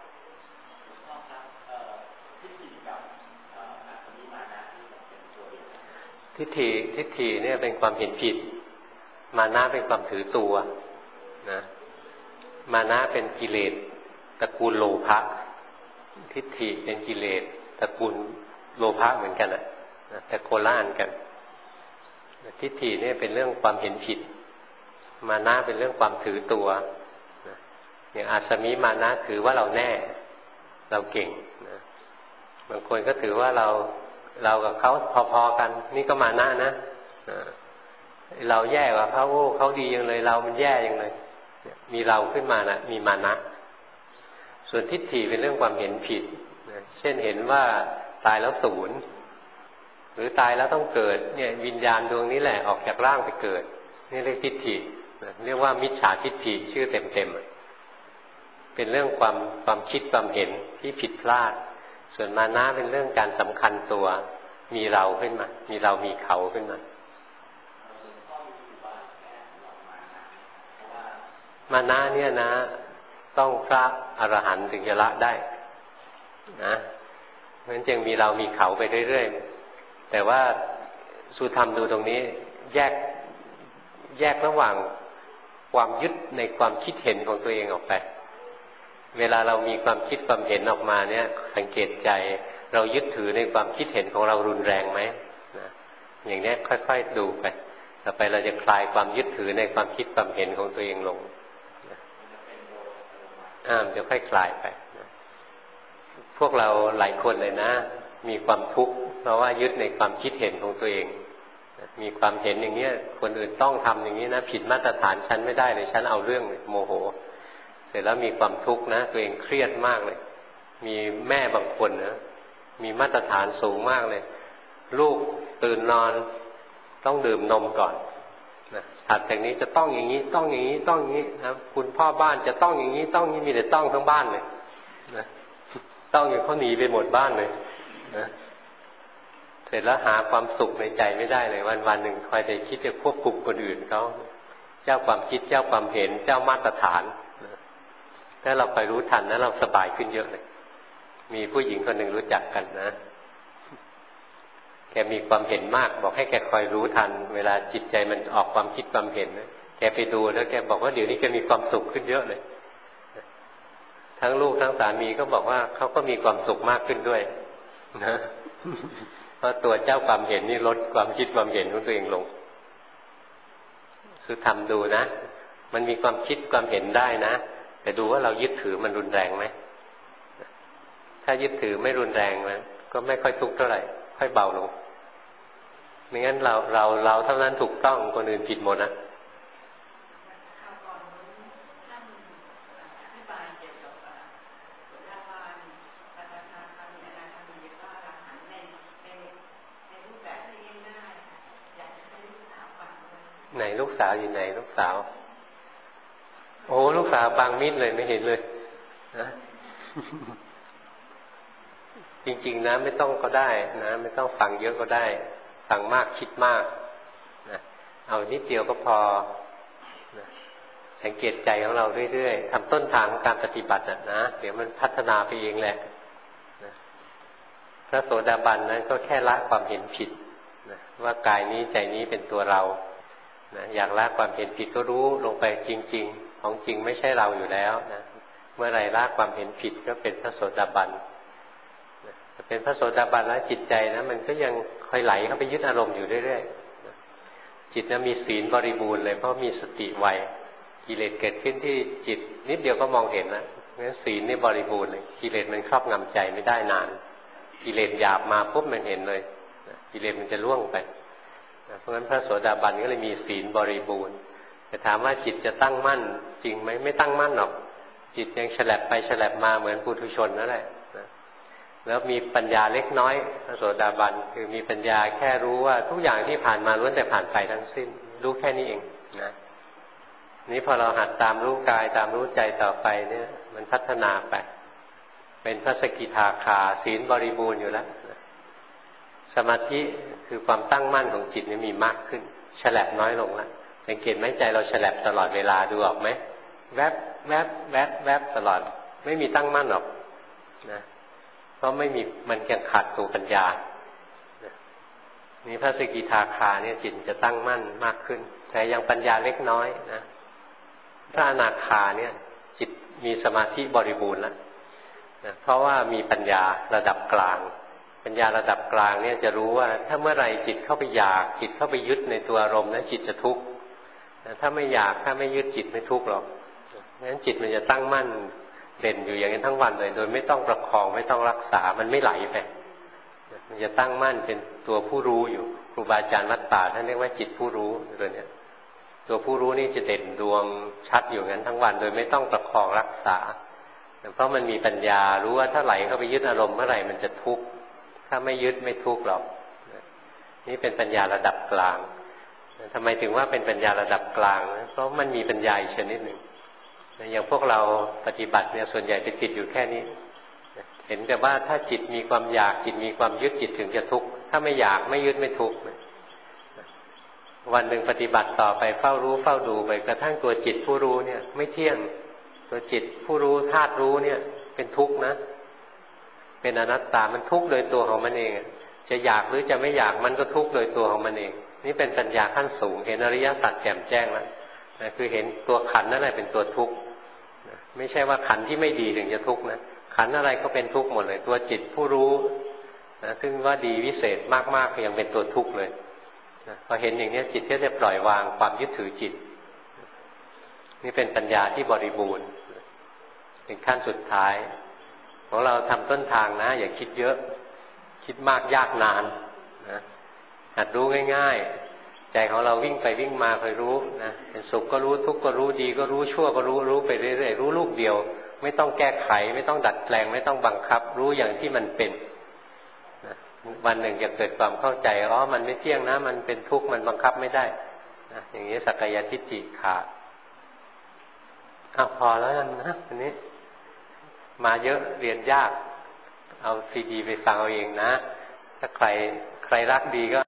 ทิฏฐิเนี่ยเป็นความเห็นผิดมานะเป็นความถือตัวนะมานะเป็นกิเลสตระกูลโลภะทิฏฐิเป็นกิเลสตระกูลโลภะเหมือนกันนะแต่โคละอันกันทิฏฐิเนี่ยเป็นเรื่องความเห็นผิดมานะเป็นเรื่องความถือตัวอย่างอาสมิมานะถือว่าเราแน่เราเก่งนะบางคนก็ถือว่าเรากับเขาพอๆกันนี่ก็มานะนะเราแย่กว่าเขาดีอย่างเลยเรามันแย่อย่างเลยมีเราขึ้นมานะมีมานะส่วนทิฏฐิเป็นเรื่องความเห็นผิดเช่นเห็นว่าตายแล้วสูญหรือตายแล้วต้องเกิดเนี่ยวิญญาณดวงนี้แหละออกจากร่างไปเกิดนี่เรียกทิฏฐิเรียกว่ามิจฉาทิฏฐิชื่อเต็มๆเป็นเรื่องความคิดความเห็นที่ผิดพลาดส่วนมานะเป็นเรื่องการสำคัญตัวมีเราขึ้นมามีเรามีเขาขึ้นมามานะเนี่ยนะต้องพระอรหันต์ถึงจะละได้นะเพราะฉะนั้นจึงมีเรามีเขาไปเรื่อยๆแต่ว่าสู่ธรรมดูตรงนี้แยกระหว่างความยึดในความคิดเห็นของตัวเองออกไปเวลาเรามีความคิดความเห็นออกมาเนี่ยสังเกตใจเรายึดถือในความคิดเห็นของเรารุนแรงไหมนะอย่างนี้ค่อยๆดูไปต่อไปเราจะคลายความยึดถือในความคิดความเห็นของตัวเองลงจะค่อยคลายไปนะพวกเราหลายคนเลยนะมีความทุกข์เพราะว่ายึดในความคิดเห็นของตัวเองมีความเห็นอย่างนี้คนอื่นต้องทำอย่างนี้นะผิดมาตรฐานฉันไม่ได้เลยฉันเอาเรื่องเลยโมโหเสร็จแล้วมีความทุกข์นะตัวเองเครียดมากเลยมีแม่บางคนนะมีมาตรฐานสูงมากเลยลูกตื่นนอนต้องดื่มนมก่อนนะถัดจากนี้จะต้องอย่างนี้ต้องอย่างนี้ต้องอย่างนี้นะคุณพ่อบ้านจะต้องอย่างนี้ต้องนี้มีแต่ต้องทั้งบ้านเลยนะต้องอย่างเขาหนีไปหมดบ้านเลยนะเสร็จแล้วหาความสุขในใจไม่ได้เลยวันๆหนึ่งคอยแต่คิดจะควบคุมคนอื่นเขาเจ้าความคิดเจ้าความเห็นเจ้ามาตรฐานถ้าเราคอยรู้ทันนะเราสบายขึ้นเยอะเลยมีผู้หญิงคนหนึ่งรู้จักกันนะแกมีความเห็นมากบอกให้แกคอยรู้ทันเวลาจิตใจมันออกความคิดความเห็นนะแกไปดูแล้วแกบอกว่าเดี๋ยวนี้แกมีความสุขขึ้นเยอะเลยทั้งลูกทั้งสามีก็บอกว่าเขาก็มีความสุขมากขึ้นด้วยนะเพราะตัวเจ้าความเห็นนี่ลดความคิดความเห็นของตัวเองลงคือทำดูนะมันมีความคิดความเห็นได้นะแต่ดูว่าเรายึดถือมันรุนแรงไหมถ้ายึดถือไม่รุนแรงนะก็ไม่ค่อยทุกข์เท่าไหร่ค่อยเบาลงไม่งั้นเราเท่านั้นถูกต้องคนอื่นผิดหมดนะไหนลูกสาวอยู่ไหนลูกสาวโอ้ลูกสาวบางมิดเลยไม่เห็นเลยนะจริงๆนะไม่ต้องก็ได้นะไม่ต้องฟังเยอะก็ได้ฟังมากคิดมากนะเอานิดเดียวก็พอนะสังเกตใจของเราเรื่อยๆทำต้นทางของการปฏิบัตินะเดี๋ยวมันพัฒนาไปเองแหละนะพระโสดาบันนั้นก็แค่ละความเห็นผิดนะว่ากายนี้ใจนี้เป็นตัวเรานะอยากละความเห็นผิดก็รู้ลงไปจริงๆของจริงไม่ใช่เราอยู่แล้วนะเมื่อไรละความเห็นผิดก็เป็นพระโสดาบันเป็นพระโสดาบันแล้วจิตใจนะมันก็ยังคอยไหลเข้าไปยึดอารมณ์อยู่เรื่อยๆจิตนะมีศีลบริบูรณ์เลยเพราะมีสติไวกิเลสเกิดขึ้นที่จิตนิดเดียวก็มองเห็นนะงั้นศีลนี่บริบูรณ์เลยกิเลสมันครอบงำใจไม่ได้นานกิเลสหยาบมาปุ๊บมันเห็นเลยกิเลสมันจะล่วงไปเพราะฉะนั้นพระโสดาบันก็เลยมีศีลบริบูรณ์แต่ถามว่าจิตจะตั้งมั่นจริงไหมไม่ตั้งมั่นหรอกจิตยังฉลับไปฉลับมาเหมือนปุถุชนนั่นแหละแล้วมีปัญญาเล็กน้อยพระโสดาบันคือมีปัญญาแค่รู้ว่าทุกอย่างที่ผ่านมาล้วนแต่ผ่านไปทั้งสิ้นรู้แค่นี้เองนะนี้พอเราหัดตามรู้กายตามรู้ใจต่อไปเนี่ยมันพัฒนาไปเป็นพระสกิทาคาศีลบริบูรณ์อยู่แล้วสมาธิคือความตั้งมั่นของจิตนี่มีมากขึ้นฉลับน้อยลงแล้วสังเกตไหมใจเราฉลับตลอดเวลาดูออกไหมแวบแวบแวบแวบตลอดไม่มีตั้งมั่นหรอกนะเพราะไม่มีมันยังขาดตัวปัญญานี่พระสกิทาคาเนี่ยจิตจะตั้งมั่นมากขึ้นแต่ยังปัญญาเล็กน้อยนะพระอนาคาเนี่ยจิตมีสมาธิบริบูรณ์แล้วนะเพราะว่ามีปัญญาระดับกลางปัญญาระดับกลางเนี่ยจะรู้ว่าถ้าเมื่อไรจิตเข้าไปอยากจิตเข้าไปยึดในตัวอารมณ์นั้นจิตจะทุกข์ถ้าไม่อยากถ้าไม่ยึดจิตไม่ทุกข์หรอกงั้นจิตมันจะตั้งมั่นเด่นอยู่อย่างนี้ทั้งวันเลยโดยไม่ต้องประคองไม่ต้องรักษามันไม่ไหลไปมันจะตั้งมั่นเป็นตัวผู้รู้อยู่ครูบาอาจารย์วัดป่าท่านเรียกว่าจิตผู้รู้ตัวเนี้ยตัวผู้รู้นี่จะเด่นดวงชัดอยู่งั้นทั้งวันโดยไม่ต้องประคองรักษาเพราะมันมีปัญญารู้ว่าถ้าไหลเข้าไปยึดอารมณ์เมื่อไหร่มันจะทุกข์ถ้าไม่ยึดไม่ทุกข์หรอกนี่เป็นปัญญาระดับกลางทำไมถึงว่าเป็นปัญญาระดับกลางนะเพราะมันมีปัญญาอีกชนิดหนึ่งอย่างพวกเราปฏิบัติเนี่ยส่วนใหญ่ไปติดอยู่แค่นี้เห็นแต่ว่าถ้าจิตมีความอยากจิตมีความยึดจิตถึงจะทุกข์ถ้าไม่อยากไม่ยึดไม่ทุกข์วันหนึ่งปฏิบัติต่อไปเฝ้ารู้เฝ้าดูไปกระทั่งตัวจิตผู้รู้เนี่ยไม่เที่ยงตัวจิตผู้รู้ธาตุรู้เนี่ยเป็นทุกข์นะเป็นอนัตตามันทุกข์โดยตัวของมันเองจะอยากหรือจะไม่อยากมันก็ทุกข์โดยตัวของมันเองนี่เป็นปัญญาขั้นสูงเห็นอริยสัจแจ่มแจ้งแล้วนะคือเห็นตัวขันนั่นแหละเป็นตัวทุกข์ไม่ใช่ว่าขันที่ไม่ดีถึงจะทุกข์นะขันอะไรก็เป็นทุกข์หมดเลยตัวจิตผู้รู้นะซึ่งว่าดีวิเศษมากๆก็ยังเป็นตัวทุกข์เลยนะพอเห็นอย่างนี้จิตก็จะปล่อยวางความยึดถือจิตนี่เป็นปัญญาที่บริบูรณ์เป็นขั้นสุดท้ายของเราทำต้นทางนะอย่าคิดเยอะคิดมากยากนานนะหัดรู้ง่ายๆใจของเราวิ่งไปวิ่งมาคอยรู้นะเป็นสุขก็รู้ทุกข์ก็รู้ดีก็รู้ชั่วก็รู้รู้ไปเรื่อยๆรู้ลูกเดียวไม่ต้องแก้ไขไม่ต้องดัดแปลงไม่ต้องบังคับรู้อย่างที่มันเป็นนะวันหนึ่งจะเกิดความเข้าใจอ๋อมันไม่เที่ยงนะมันเป็นทุกข์มันบังคับไม่ได้นะอย่างนี้สักกายทิฏฐิขาดพอแล้วนะอันนี้มาเยอะเรียนยากเอาซีดีไปฟังเอาเองนะถ้าใครรักดีก็